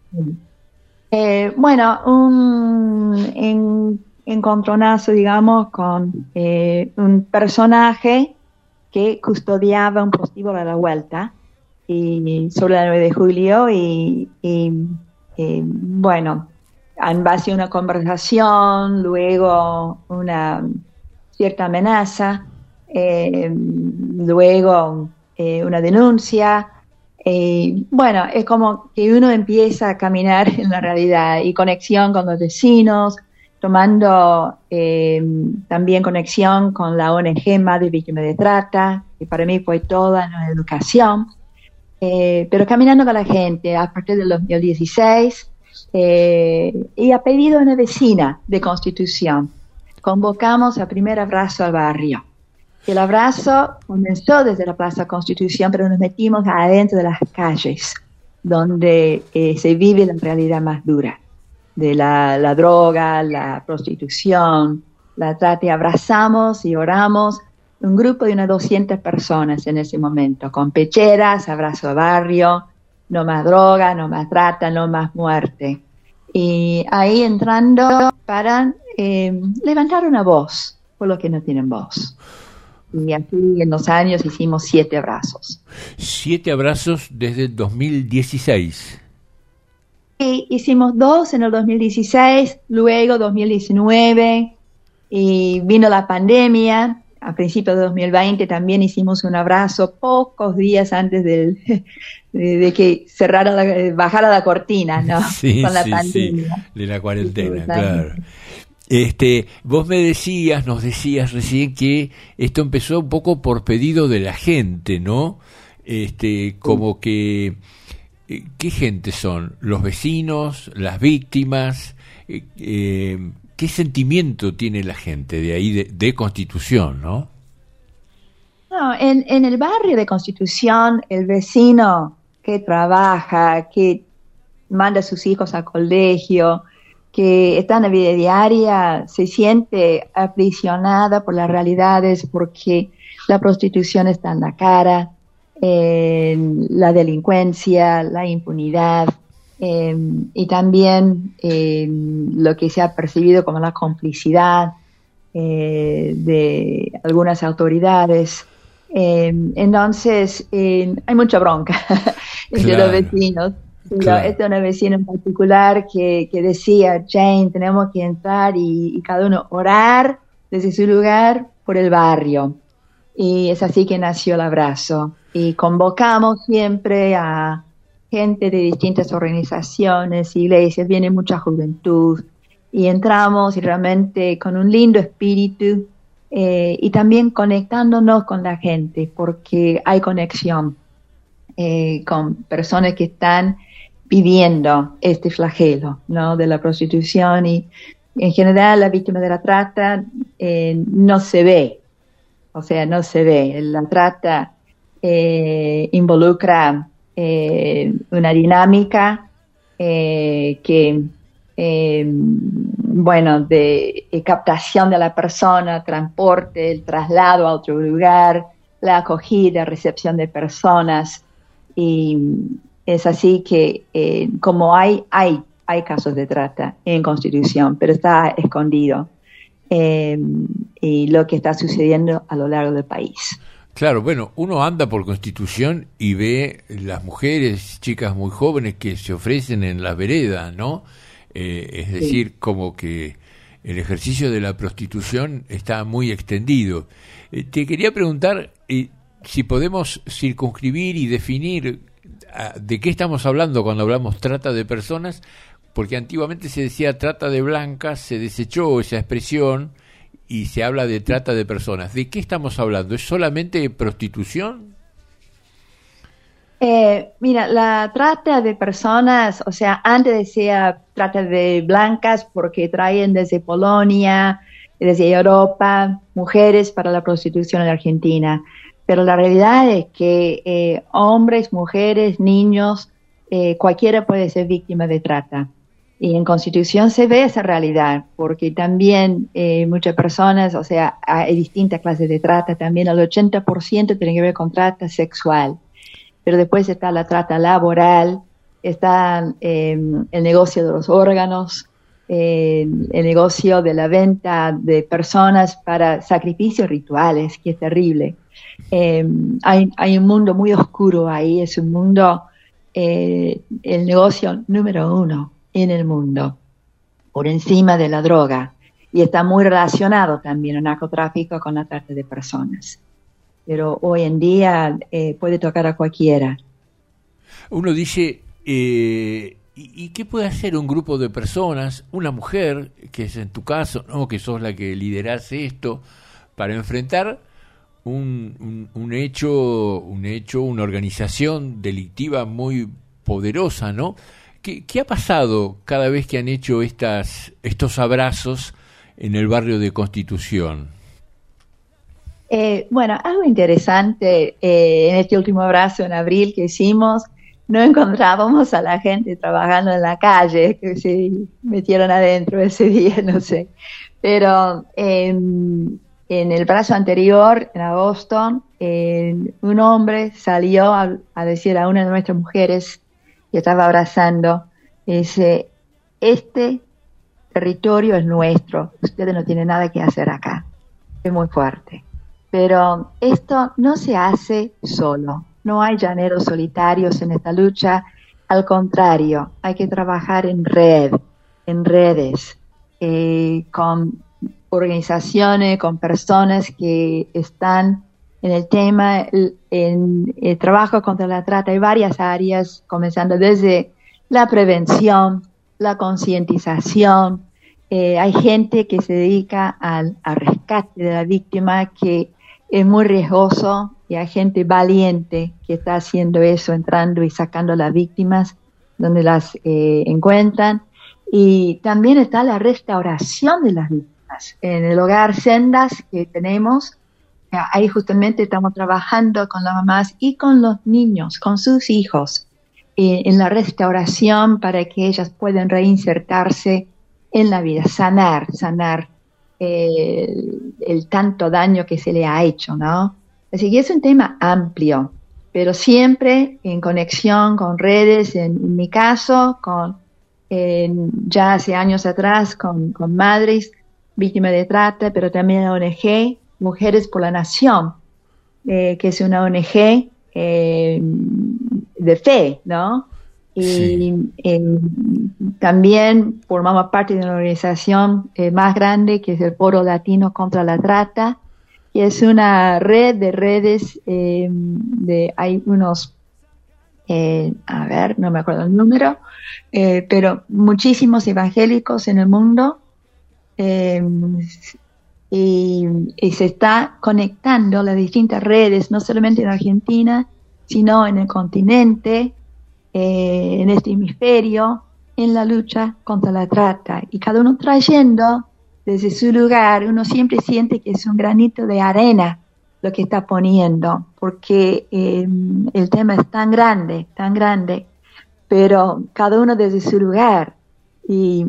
Eh, bueno, un en, encontronazo, digamos, con eh, un personaje que custodiaba un prostíbulo a la vuelta, y sobre la nueve de julio, y, y, y bueno, en base a una conversación, luego una cierta amenaza, eh, luego eh, una denuncia. Eh, bueno, es como que uno empieza a caminar en la realidad y conexión con los vecinos, tomando eh, también conexión con la O N G Madre Víctima de Trata, que para mí fue toda una educación, eh, pero caminando con la gente a partir del dos mil dieciséis, eh, y a pedido de una vecina de Constitución, convocamos a primer abrazo al barrio. El abrazo comenzó desde la Plaza Constitución, pero nos metimos adentro de las calles, donde eh, se vive la realidad más dura de la, la droga, la prostitución, la trata, y abrazamos y oramos un grupo de unas doscientas personas en ese momento, con pecheras, abrazo al barrio, no más droga, no más trata, no más muerte. Y ahí entrando para eh, levantar una voz por los que no tienen voz. Y así en los años hicimos siete abrazos. Siete abrazos desde el dos mil dieciséis. Y hicimos dos en el dos mil dieciséis, luego dos mil diecinueve, y vino la pandemia. A principios de dos mil veinte también hicimos un abrazo pocos días antes del, de, de que cerrara la, bajara la cortina, ¿no? Sí, con la sí, pandemia. Sí, de la cuarentena, claro. Este, vos me decías, nos decías recién que esto empezó un poco por pedido de la gente, ¿no? Este, como que, ¿qué gente son? ¿Los vecinos? ¿Las víctimas? Eh, eh, ¿Qué sentimiento tiene la gente de ahí, de, de Constitución, no? No, en, en el barrio de Constitución, el vecino que trabaja, que manda a sus hijos al colegio, que está en la vida diaria, se siente aprisionada por las realidades, porque la prostitución está en la cara, eh, la delincuencia, la impunidad, eh, y también eh, lo que se ha percibido como la complicidad eh, de algunas autoridades. Eh, entonces, eh, hay mucha bronca entre Claro. los vecinos. Pero Claro. esta es una vecina en particular que, que decía, Jane, tenemos que entrar y, y cada uno orar desde su lugar por el barrio. Y es así que nació el abrazo. Y convocamos siempre a gente de distintas organizaciones, iglesias, viene mucha juventud. Y entramos y realmente con un lindo espíritu eh, y también conectándonos con la gente, porque hay conexión eh, con personas que están viviendo este flagelo, ¿no?, de la prostitución, y en general la víctima de la trata eh, no se ve, o sea, no se ve. La trata eh, involucra eh, una dinámica eh, que, eh, bueno, de, de captación de la persona, transporte, el traslado a otro lugar, la acogida, recepción de personas, y es así que eh, como hay, hay, hay casos de trata en Constitución, pero está escondido eh, y lo que está sucediendo a lo largo del país. Claro, bueno, uno anda por Constitución y ve las mujeres, chicas muy jóvenes que se ofrecen en la vereda, ¿no? Eh, es decir, sí. Como que el ejercicio de la prostitución está muy extendido. Eh, te quería preguntar eh, si podemos circunscribir y definir ¿de qué estamos hablando cuando hablamos trata de personas? Porque antiguamente se decía trata de blancas, se desechó esa expresión y se habla de trata de personas. ¿De qué estamos hablando? ¿Es solamente prostitución? Eh, mira, la trata de personas, o sea, antes decía trata de blancas porque traen desde Polonia, desde Europa, mujeres para la prostitución en Argentina. pero la realidad es que eh, hombres, mujeres, niños, eh, cualquiera puede ser víctima de trata. Y en Constitución se ve esa realidad, porque también eh, muchas personas, o sea, hay distintas clases de trata, también el ochenta por ciento tiene que ver con trata sexual, pero después está la trata laboral, está eh, el negocio de los órganos, eh, el negocio de la venta de personas para sacrificios rituales, que es terrible. Eh, hay, hay un mundo muy oscuro ahí, es un mundo, eh, el negocio número uno en el mundo, por encima de la droga, y está muy relacionado también el narcotráfico con la trata de personas. Pero hoy en día eh, puede tocar a cualquiera. Uno dice, eh, ¿y, ¿y qué puede hacer un grupo de personas, una mujer, que es en tu caso, ¿no?, que sos la que liderás esto, para enfrentar un, un, un hecho, un hecho, una organización delictiva muy poderosa, ¿no? ¿Qué, ¿Qué ha pasado cada vez que han hecho estas, estos abrazos en el barrio de Constitución? Eh, bueno, algo interesante, eh, en este último abrazo en abril que hicimos, no encontrábamos a la gente trabajando en la calle, que se metieron adentro ese día, no sé. Pero eh, en el brazo anterior, en agosto, eh, un hombre salió a, a decir a una de nuestras mujeres que estaba abrazando, dice, este territorio es nuestro, ustedes no tienen nada que hacer acá. Es muy fuerte. Pero esto no se hace solo, no hay llaneros solitarios en esta lucha, al contrario, hay que trabajar en red, en redes, eh, con organizaciones, con personas que están en el tema, en el trabajo contra la trata. Hay varias áreas, comenzando desde la prevención, la concientización. Eh, hay gente que se dedica al, al rescate de la víctima, que es muy riesgoso, y hay gente valiente que está haciendo eso, entrando y sacando a las víctimas donde las eh, encuentran. Y también está la restauración de las víctimas. En el hogar Sendas que tenemos, ahí justamente estamos trabajando con las mamás y con los niños, con sus hijos, eh, en la restauración para que ellas puedan reinsertarse en la vida, sanar, sanar eh, el, el tanto daño que se le ha hecho, ¿no? Así que es un tema amplio, pero siempre en conexión con redes, en, en mi caso, con eh, ya hace años atrás, con, con madres víctimas de trata, pero también la O N G Mujeres por la Nación, eh, que es una O N G eh, de fe, ¿no? Y sí. eh, también formamos parte de una organización eh, más grande, que es el Foro Latino contra la Trata, que es una red de redes, eh, de hay unos, eh, a ver, no me acuerdo el número, eh, pero muchísimos evangélicos en el mundo, eh, Y, y se está conectando las distintas redes, no solamente en Argentina, sino en el continente, eh, en este hemisferio, en la lucha contra la trata. Y cada uno trayendo desde su lugar, uno siempre siente que es un granito de arena lo que está poniendo, porque eh, el tema es tan grande, tan grande, pero cada uno desde su lugar, y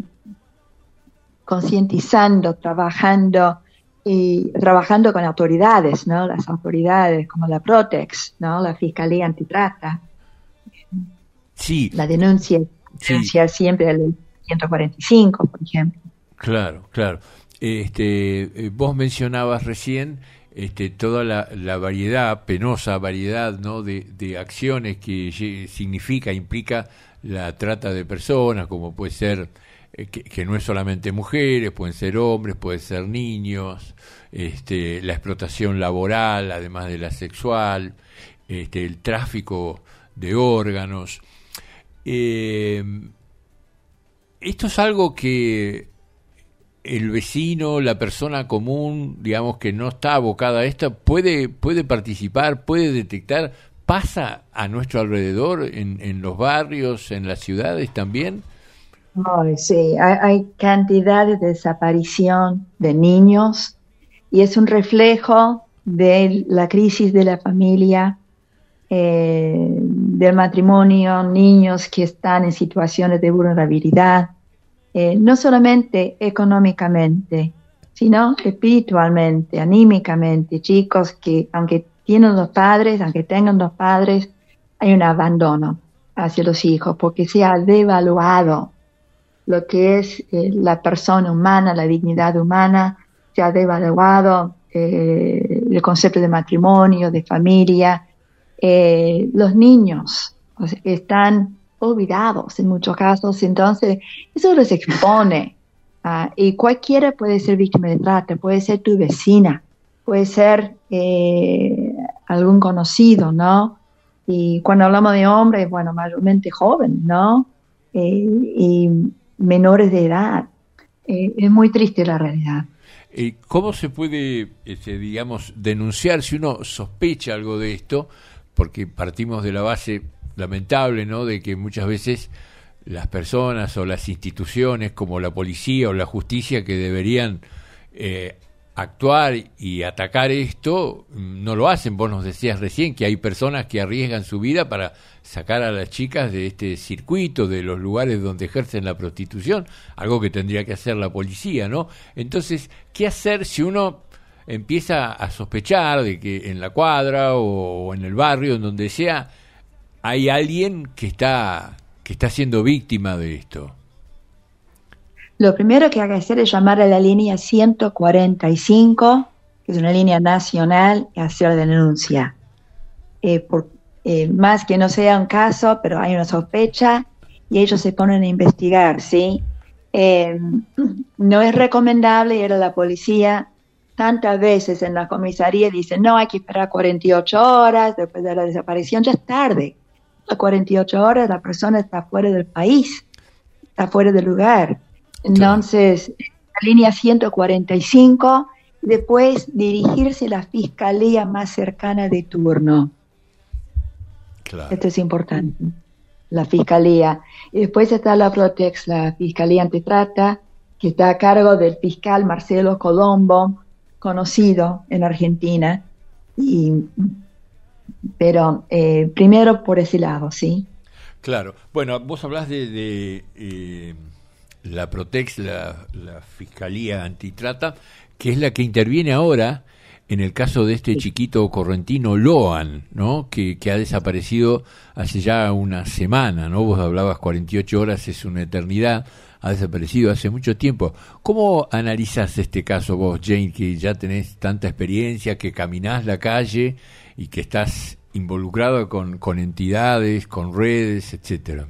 concientizando, trabajando, y trabajando con autoridades, ¿no? Las autoridades como la Protex, ¿no? La Fiscalía Antitrata. Sí. La denuncia, sí. denunciar siempre el ciento cuarenta y cinco, por ejemplo. Claro, claro. Este, vos mencionabas recién este, toda la, la variedad, penosa variedad, ¿no?, de, de acciones que significa, implica la trata de personas, como puede ser Que, que no es solamente mujeres, pueden ser hombres, pueden ser niños, este, la explotación laboral, además de la sexual, este, el tráfico de órganos. Eh, esto es algo que el vecino, la persona común, digamos, que no está abocada a esto, puede, puede participar, puede detectar, pasa a nuestro alrededor, en, en los barrios, en las ciudades también. Oh, sí, hay, hay cantidad de desaparición de niños, y es un reflejo de la crisis de la familia, eh, del matrimonio, niños que están en situaciones de vulnerabilidad, eh, no solamente económicamente, sino espiritualmente, anímicamente, chicos que aunque tienen dos padres, aunque tengan dos padres, hay un abandono hacia los hijos, porque se ha devaluado lo que es eh, la persona humana, la dignidad humana, se ha devaluado eh, el concepto de matrimonio, de familia. Eh, los niños o sea, están olvidados en muchos casos, entonces eso los expone. Uh, y cualquiera puede ser víctima de trata, puede ser tu vecina, puede ser eh, algún conocido, ¿no? Y cuando hablamos de hombres, bueno, mayormente jóvenes, ¿no? Eh, y menores de edad. Eh, es muy triste la realidad. Eh, ¿Cómo se puede, este, digamos, denunciar si uno sospecha algo de esto? Porque partimos de la base lamentable, ¿no?, de que muchas veces las personas o las instituciones como la policía o la justicia que deberían eh, actuar y atacar esto, no lo hacen. Vos nos decías recién que hay personas que arriesgan su vida para sacar a las chicas de este circuito, de los lugares donde ejercen la prostitución, algo que tendría que hacer la policía, ¿no? Entonces, ¿qué hacer si uno empieza a sospechar de que en la cuadra o en el barrio, en donde sea, hay alguien que está, que está siendo víctima de esto? Lo primero que hay que hacer es llamar a la línea ciento cuarenta y cinco, que es una línea nacional, y hacer la denuncia. Eh, por, eh, más que no sea un caso, pero hay una sospecha y ellos se ponen a investigar, ¿sí? Eh, no es recomendable ir a la policía. Tantas veces en la comisaría dicen, no, hay que esperar cuarenta y ocho horas, después de la desaparición ya es tarde. A cuarenta y ocho horas la persona está fuera del país, está fuera del lugar. Entonces, la línea ciento cuarenta y cinco, después dirigirse a la fiscalía más cercana de turno. Claro. Esto es importante, la fiscalía. Y después está la Protex, la Fiscalía Antitrata, que está a cargo del fiscal Marcelo Colombo, conocido en Argentina. Y, pero eh, primero por ese lado, ¿sí? Claro. Bueno, vos hablás de... de eh... la Protex, la, la Fiscalía Antitrata, que es la que interviene ahora en el caso de este chiquito correntino Loan, ¿no?, que, que ha desaparecido hace ya una semana, ¿no? Vos hablabas cuarenta y ocho horas, es una eternidad, ha desaparecido hace mucho tiempo. ¿Cómo analizás este caso vos, Jane, que ya tenés tanta experiencia, que caminás la calle y que estás involucrado con, con entidades, con redes, etcétera?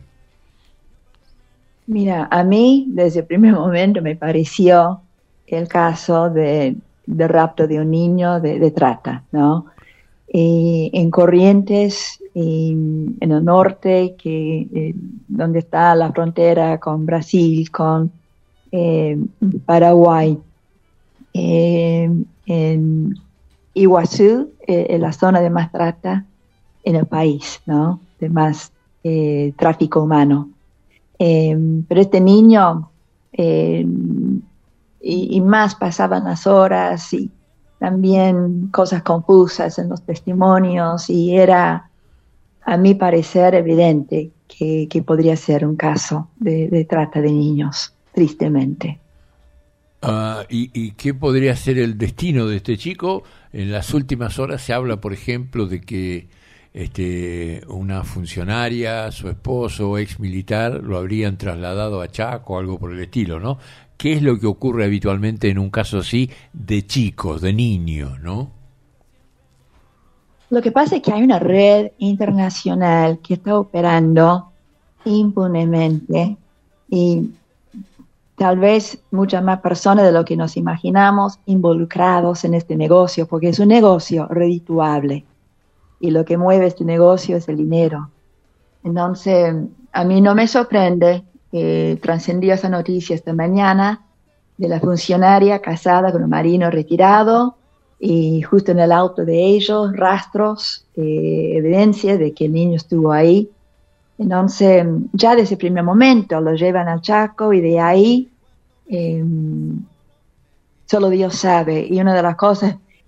Mira, a mí desde el primer momento me pareció el caso de, de rapto de un niño de, de trata, ¿no? Y en Corrientes, y en el norte, que eh, donde está la frontera con Brasil, con eh, Paraguay, eh, en Iguazú, eh, en la zona de más trata en el país, ¿no? De más eh, tráfico humano. Eh, pero este niño, eh, y, y más pasaban las horas y también cosas confusas en los testimonios, y era, a mi parecer, evidente que, que podría ser un caso de, de trata de niños, tristemente. Uh, ¿y, ¿Y qué podría ser el destino de este chico? En las últimas horas se habla, por ejemplo, de que Este, una funcionaria, su esposo, ex militar, lo habrían trasladado a Chaco o algo por el estilo, ¿no? ¿Qué es lo que ocurre habitualmente en un caso así de chicos, de niños, ¿no? Lo que pasa es que hay una red internacional que está operando impunemente y tal vez muchas más personas de lo que nos imaginamos involucrados en este negocio, porque es un negocio redituable. Y lo que mueve este negocio es el dinero. Entonces, a mí no me sorprende que trascendió esa noticia esta mañana de la funcionaria casada con un marino retirado y justo en el auto de ellos, rastros, eh, evidencia de que el niño estuvo ahí. Entonces, ya desde el primer momento lo llevan al Chaco y de ahí eh, solo Dios sabe. Y una de las cosas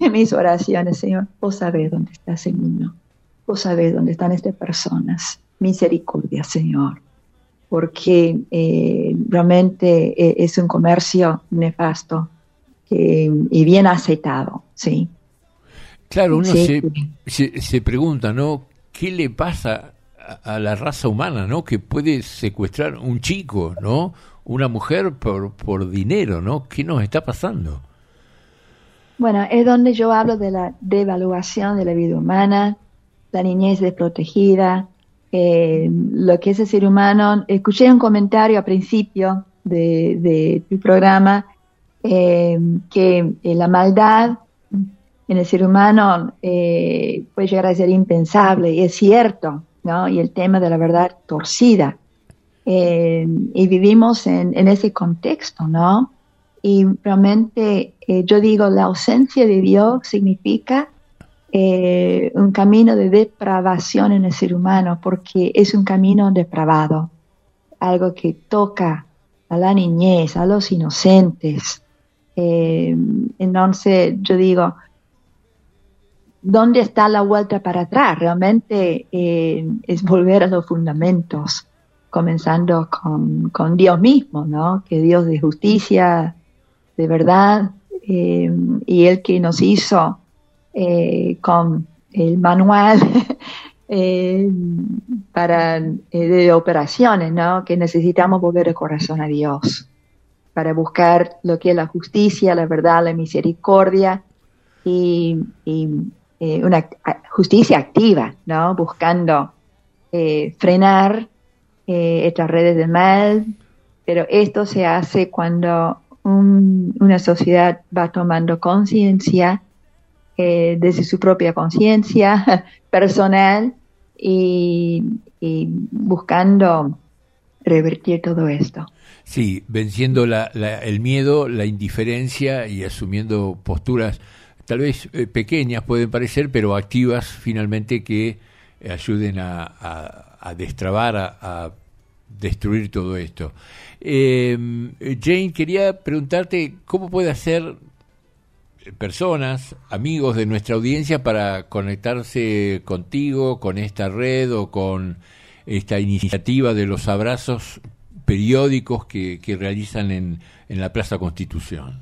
en mis oraciones, Señor, vos sabés dónde está ese niño, vos sabés dónde están estas personas. Misericordia, Señor, porque eh, realmente eh, es un comercio nefasto eh, y bien aceitado, ¿sí? Claro, uno Sí. se, se, se pregunta, ¿no? ¿Qué le pasa a, a la raza humana, ¿no? Que puede secuestrar un chico, ¿no? Una mujer por, por dinero, ¿no? ¿Qué nos está pasando? Bueno, es donde yo hablo de la devaluación de la vida humana, la niñez desprotegida, eh, lo que es el ser humano. Escuché un comentario al principio de, de tu programa eh, que eh, la maldad en el ser humano eh, puede llegar a ser impensable, y es cierto, ¿no? Y el tema de la verdad torcida. Eh, y vivimos en, en ese contexto, ¿no? Y realmente eh, yo digo, la ausencia de Dios significa eh, un camino de depravación en el ser humano, porque es un camino depravado, algo que toca a la niñez, a los inocentes. Eh, entonces yo digo, ¿dónde está la vuelta para atrás? Realmente eh, es volver a los fundamentos, comenzando con, con Dios mismo, ¿no? Que Dios de justicia, de verdad, eh, y el que nos hizo eh, con el manual eh, para eh, de operaciones, ¿no? Que necesitamos volver el corazón a Dios para buscar lo que es la justicia, la verdad, la misericordia y, y eh, una justicia activa, ¿no? Buscando eh, frenar eh, estas redes del mal, pero esto se hace cuando un, una sociedad va tomando conciencia eh, desde su propia conciencia personal y, y buscando revertir todo esto. Sí, venciendo la, la, el miedo, la indiferencia y asumiendo posturas tal vez eh, pequeñas pueden parecer, pero activas finalmente, que eh, ayuden a, a, a destrabar, a, a destruir todo esto. Eh, Jane, quería preguntarte cómo puede hacer personas, amigos de nuestra audiencia, para conectarse contigo, con esta red o con esta iniciativa de los abrazos periódicos que, que realizan en, en la Plaza Constitución.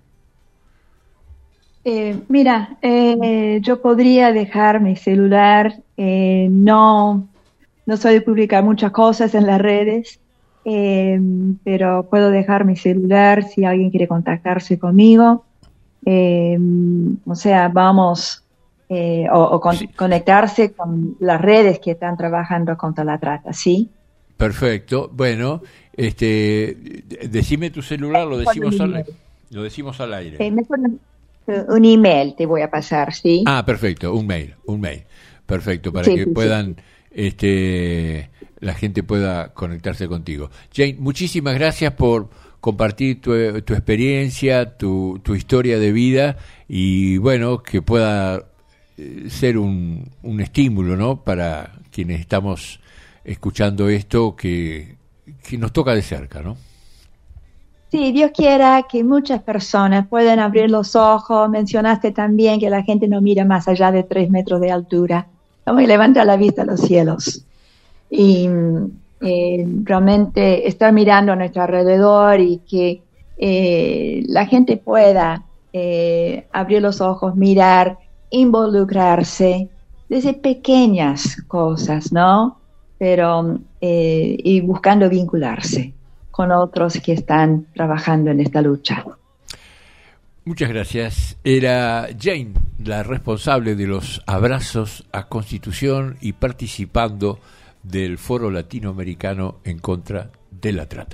Eh, mira, eh, yo podría dejar mi celular, eh, no, no soy de publicar muchas cosas en las redes, eh, pero puedo dejar mi celular si alguien quiere contactarse conmigo. Eh, o sea, vamos, eh, o, o con, sí. conectarse con las redes que están trabajando contra la trata, ¿sí? Perfecto. Bueno, este, decime tu celular, lo decimos al, lo decimos al aire. Eh, mejor un email te voy a pasar, ¿sí? Ah, perfecto, un mail, un mail. Perfecto, para sí, que sí, puedan, sí. este, la gente pueda conectarse contigo. Jane, muchísimas gracias por compartir tu, tu experiencia, tu, tu historia de vida, y bueno, que pueda ser un, un estímulo, ¿no? Para quienes estamos escuchando esto, que, que nos toca de cerca, ¿no? Sí, Dios quiera que muchas personas puedan abrir los ojos. Mencionaste también que la gente no mira más allá de tres metros de altura. Vamos a levantar la vista a los cielos. Y eh, realmente estar mirando a nuestro alrededor, y que eh, la gente pueda eh, abrir los ojos, mirar, involucrarse desde pequeñas cosas, ¿no? Pero eh, y buscando vincularse con otros que están trabajando en esta lucha. Muchas gracias. Era Jane, la responsable de los abrazos a Constitución y participando del Foro Latinoamericano en contra de la trata.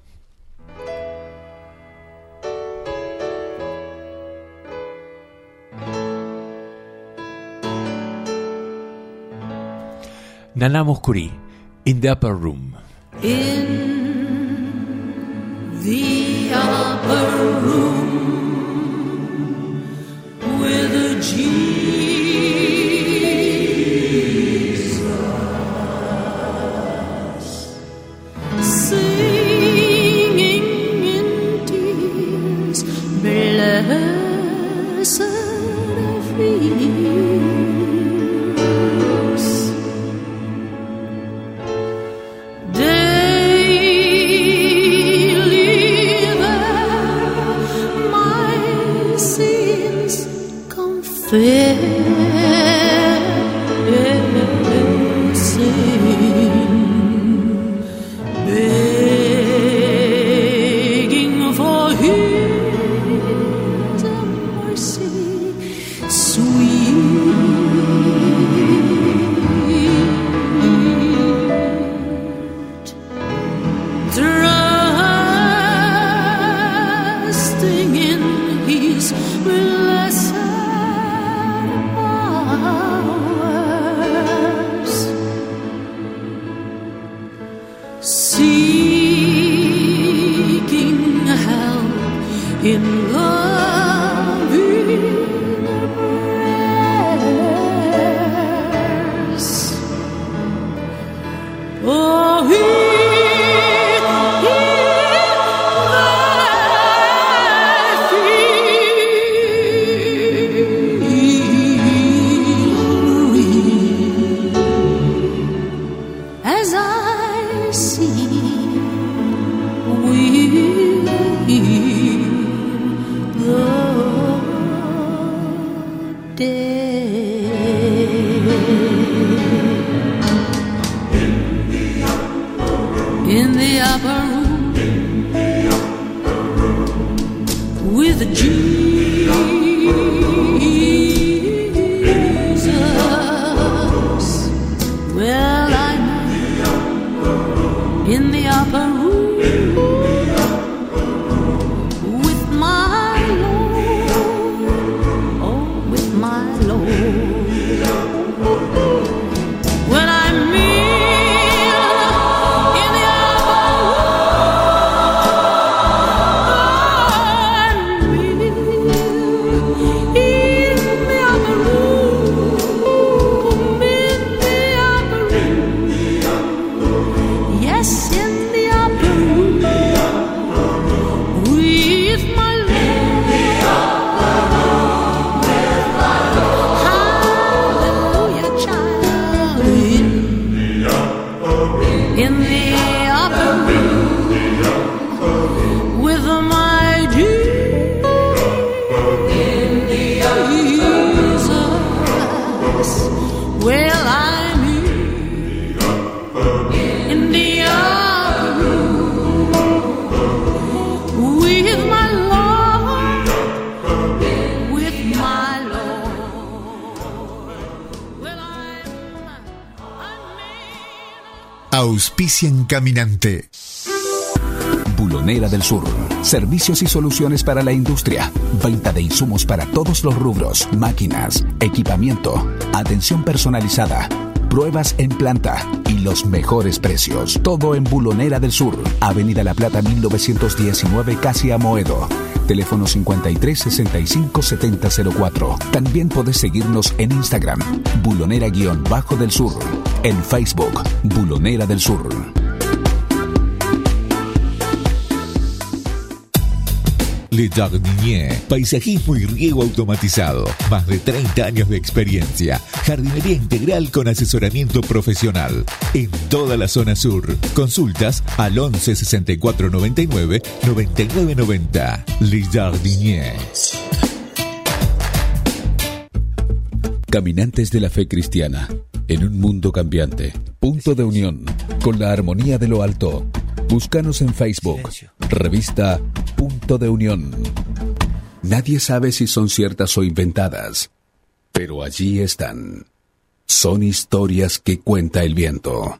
Nana Mouskouri, In the Upper Room. In the upper room with a Jesus, singing in tears, blessed begging for His mercy, sweet. Trusting in His blessed powers, seeking help in loving prayers. Oh, He as I see, will heal the dead. In the upper room, with Jesus. Well, I'm in the upper room with my Lord, oh, with my Lord. When I'm in, in the upper room, in the upper room, in the upper room, yes, in the upper room with my Lord. Hallelujah, child. In the upper room with my Jesus. Well, I'm in the upper room with my Lord, with my Lord. Well, I'm, Auspician Caminante. Bulonera del Sur. Servicios y soluciones para la industria. Venta de insumos para todos los rubros. Máquinas, equipamiento, atención personalizada, pruebas en planta y los mejores precios. Todo en Bulonera del Sur. Avenida La Plata mil novecientos diecinueve, casi Amoedo. Teléfono cincuenta y tres sesenta y cinco setenta cero cuatro. También podés seguirnos en Instagram, Bulonera-Bajo del Sur. En Facebook, Bulonera del Sur. Le Jardinier, paisajismo y riego automatizado. Más de treinta años de experiencia. Jardinería integral con asesoramiento profesional. En toda la zona sur. Consultas al once sesenta y cuatro noventa y nueve noventa y nueve noventa. Le Jardinier. Caminantes de la fe cristiana. En un mundo cambiante. Punto de unión. Con la armonía de lo alto. Búscanos en Facebook. Revista Punto de Unión. Nadie sabe si son ciertas o inventadas, pero allí están. Son historias que cuenta el viento.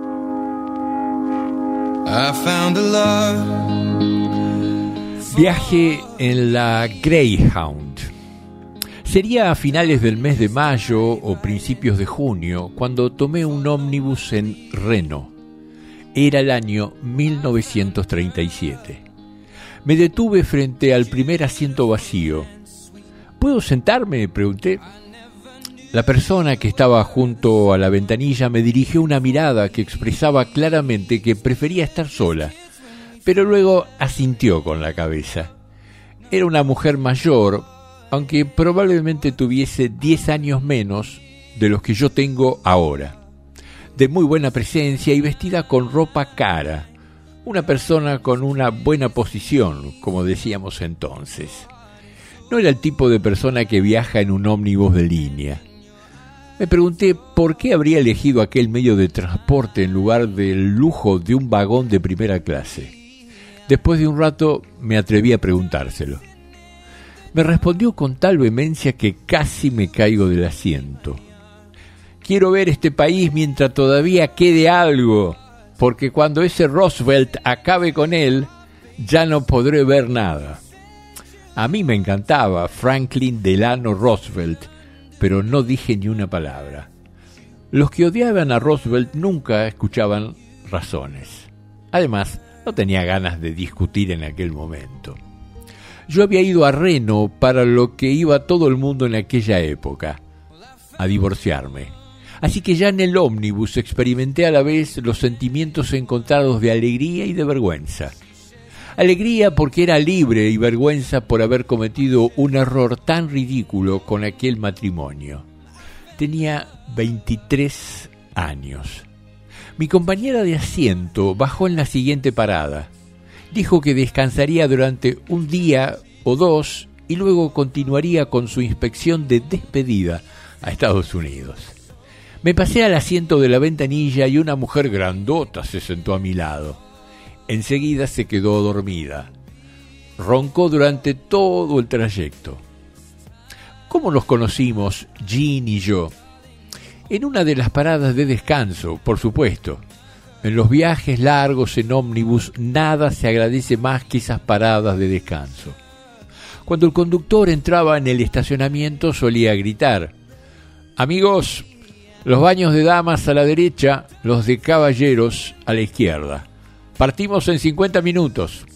I found a love. Viaje en la Greyhound. Sería a finales del mes de mayo o principios de junio cuando tomé un ómnibus en Reno. Era el año mil novecientos treinta y siete. Me detuve frente al primer asiento vacío. ¿Puedo sentarme?, pregunté. La persona que estaba junto a la ventanilla me dirigió una mirada que expresaba claramente que prefería estar sola, pero luego asintió con la cabeza. Era una mujer mayor, aunque probablemente tuviese diez años menos de los que yo tengo ahora. De muy buena presencia y vestida con ropa cara. Una persona con una buena posición, como decíamos entonces. No era el tipo de persona que viaja en un ómnibus de línea. Me pregunté por qué habría elegido aquel medio de transporte en lugar del lujo de un vagón de primera clase. Después de un rato me atreví a preguntárselo. Me respondió con tal vehemencia que casi me caigo del asiento. Quiero ver este país mientras todavía quede algo, porque cuando ese Roosevelt acabe con él, ya no podré ver nada. A mí me encantaba Franklin Delano Roosevelt, pero no dije ni una palabra. Los que odiaban a Roosevelt nunca escuchaban razones. Además, no tenía ganas de discutir en aquel momento. Yo había ido a Reno para lo que iba todo el mundo en aquella época, a divorciarme. Así que ya en el ómnibus experimenté a la vez los sentimientos encontrados de alegría y de vergüenza. Alegría porque era libre y vergüenza por haber cometido un error tan ridículo con aquel matrimonio. Tenía veintitrés años. Mi compañera de asiento bajó en la siguiente parada. Dijo que descansaría durante un día o dos y luego continuaría con su inspección de despedida a Estados Unidos. Me pasé al asiento de la ventanilla y una mujer grandota se sentó a mi lado. Enseguida se quedó dormida. Roncó durante todo el trayecto. ¿Cómo nos conocimos, Jean y yo? En una de las paradas de descanso, por supuesto. En los viajes largos en ómnibus, nada se agradece más que esas paradas de descanso. Cuando el conductor entraba en el estacionamiento, solía gritar: «Amigos, los baños de damas a la derecha, los de caballeros a la izquierda. Partimos en cincuenta minutos».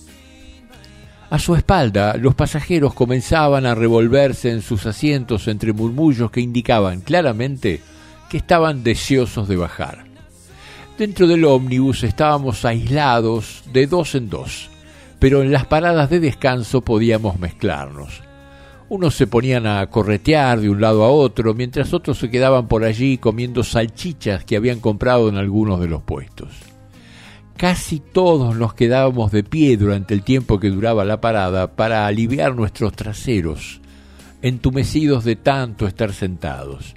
A su espalda, los pasajeros comenzaban a revolverse en sus asientos entre murmullos que indicaban claramente que estaban deseosos de bajar. Dentro del ómnibus estábamos aislados de dos en dos, pero en las paradas de descanso podíamos mezclarnos. Unos se ponían a corretear de un lado a otro, mientras otros se quedaban por allí comiendo salchichas que habían comprado en algunos de los puestos. Casi todos nos quedábamos de pie durante el tiempo que duraba la parada para aliviar nuestros traseros, entumecidos de tanto estar sentados.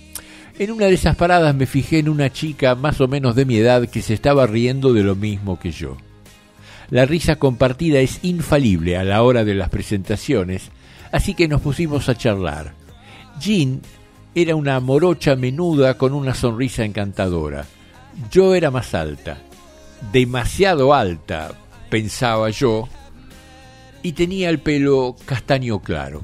En una de esas paradas me fijé en una chica más o menos de mi edad que se estaba riendo de lo mismo que yo. La risa compartida es infalible a la hora de las presentaciones, así que nos pusimos a charlar. Jean era una morocha menuda con una sonrisa encantadora. Yo era más alta, demasiado alta, pensaba yo, y tenía el pelo castaño claro.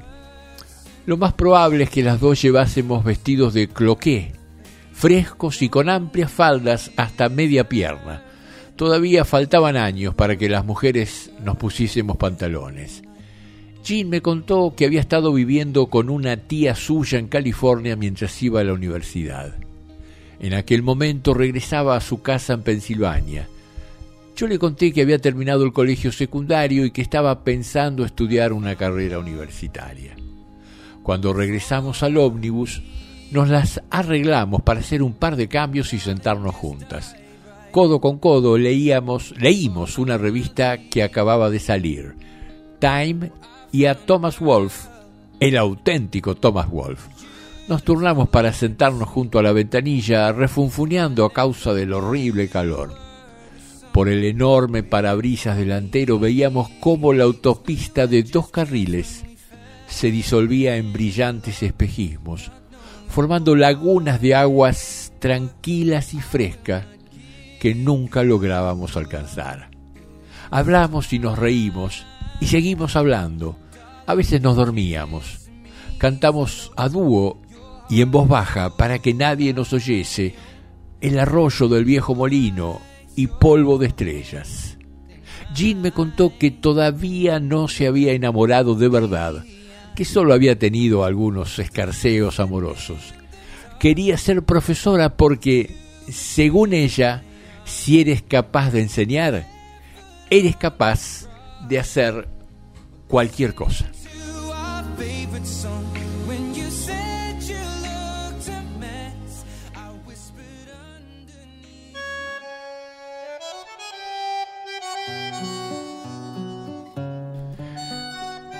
Lo más probable es que las dos llevásemos vestidos de cloqué, frescos y con amplias faldas hasta media pierna. Todavía faltaban años para que las mujeres nos pusiésemos pantalones. Jean me contó que había estado viviendo con una tía suya en California mientras iba a la universidad. En aquel momento regresaba a su casa en Pensilvania. Yo le conté que había terminado el colegio secundario y que estaba pensando estudiar una carrera universitaria. Cuando regresamos al ómnibus, nos las arreglamos para hacer un par de cambios y sentarnos juntas. Codo con codo leíamos, leímos una revista que acababa de salir, Time, y a Thomas Wolfe, el auténtico Thomas Wolfe. Nos turnamos para sentarnos junto a la ventanilla, refunfuneando a causa del horrible calor. Por el enorme parabrisas delantero veíamos cómo la autopista de dos carriles se disolvía en brillantes espejismos, formando lagunas de aguas tranquilas y frescas que nunca lográbamos alcanzar. Hablamos y nos reímos, y seguimos hablando. A veces nos dormíamos. Cantamos a dúo y en voz baja para que nadie nos oyese El arroyo del viejo molino y Polvo de estrellas. Jean me contó que todavía no se había enamorado de verdad, que solo había tenido algunos escarceos amorosos. Quería ser profesora porque, según ella, si eres capaz de enseñar, eres capaz de hacer cualquier cosa.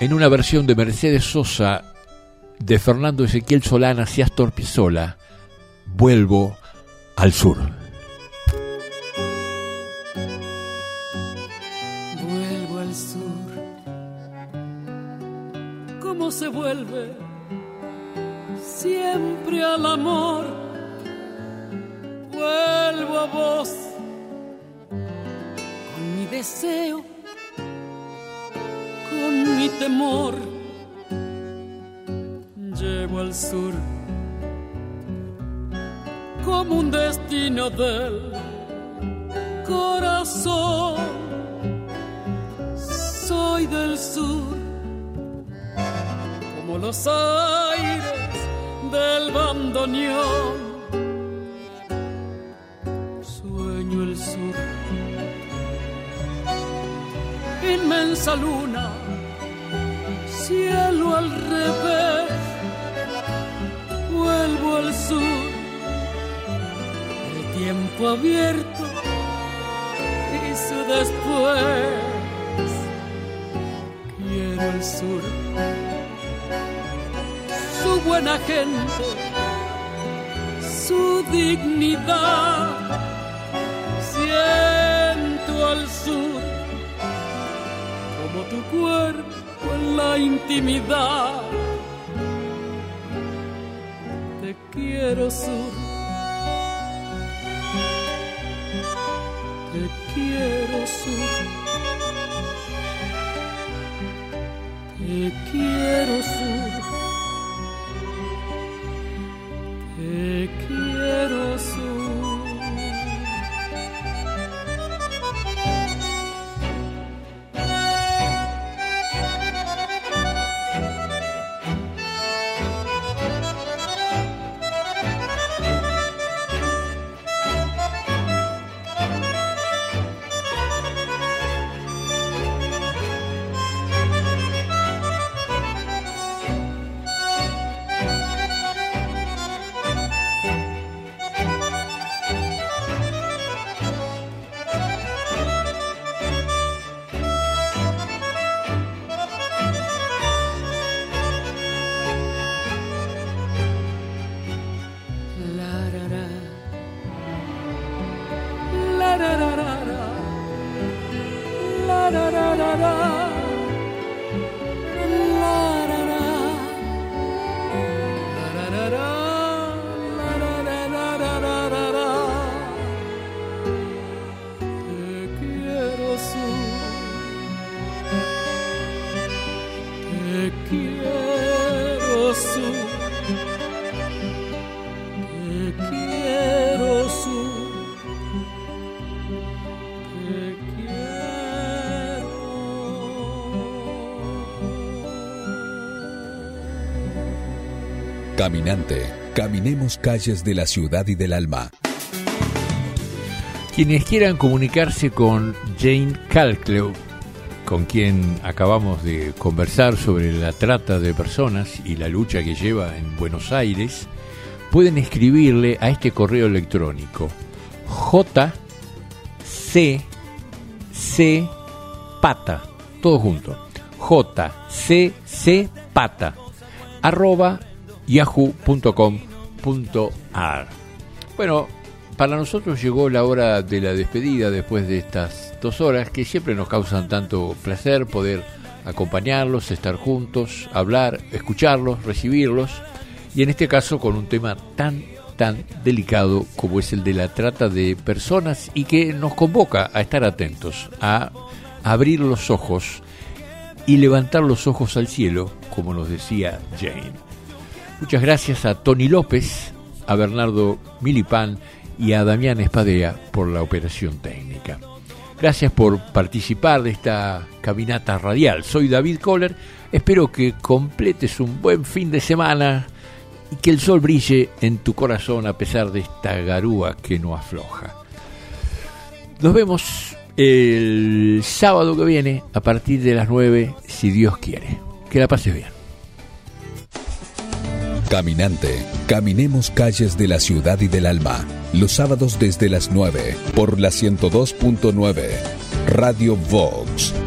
en una versión de Mercedes Sosa, de Fernando Ezequiel Solanas y Astor Piazzolla, Vuelvo al Sur. Vuelvo al sur. ¿Cómo se vuelve? Siempre al amor. Vuelvo a vos con mi deseo, con mi temor. Llevo al sur como un destino del corazón. Soy del sur como los aires del bandoneón. Sueño el sur, inmensa luna, cielo al revés. Vuelvo al sur, el tiempo abierto y su después. Quiero el sur, su buena gente, su dignidad. Siento al sur como tu cuerpo en la intimidad. Te quiero sur, te quiero sur, te quiero sur, te quiero sur. Caminante, caminemos calles de la ciudad y del alma. Quienes quieran comunicarse con Jane Calclew, con quien acabamos de conversar sobre la trata de personas y la lucha que lleva en Buenos Aires, pueden escribirle a este correo electrónico J C C Pata, todo junto, J C C Pata, arroba yahoo punto com punto a r. Bueno, para nosotros llegó la hora de la despedida después de estas dos horas que siempre nos causan tanto placer poder acompañarlos, estar juntos, hablar, escucharlos, recibirlos, y en este caso con un tema tan, tan delicado como es el de la trata de personas y que nos convoca a estar atentos, a abrir los ojos y levantar los ojos al cielo, como nos decía Jane. Muchas gracias a Tony López, a Bernardo Milipán y a Damián Espadea por la operación técnica. Gracias por participar de esta caminata radial. Soy David Kohler, espero que completes un buen fin de semana y que el sol brille en tu corazón a pesar de esta garúa que no afloja. Nos vemos el sábado que viene a partir de las nueve, si Dios quiere. Que la pases bien. Caminante, caminemos calles de la ciudad y del alma. Los sábados desde las nueve por la ciento dos punto nueve Radio Vox.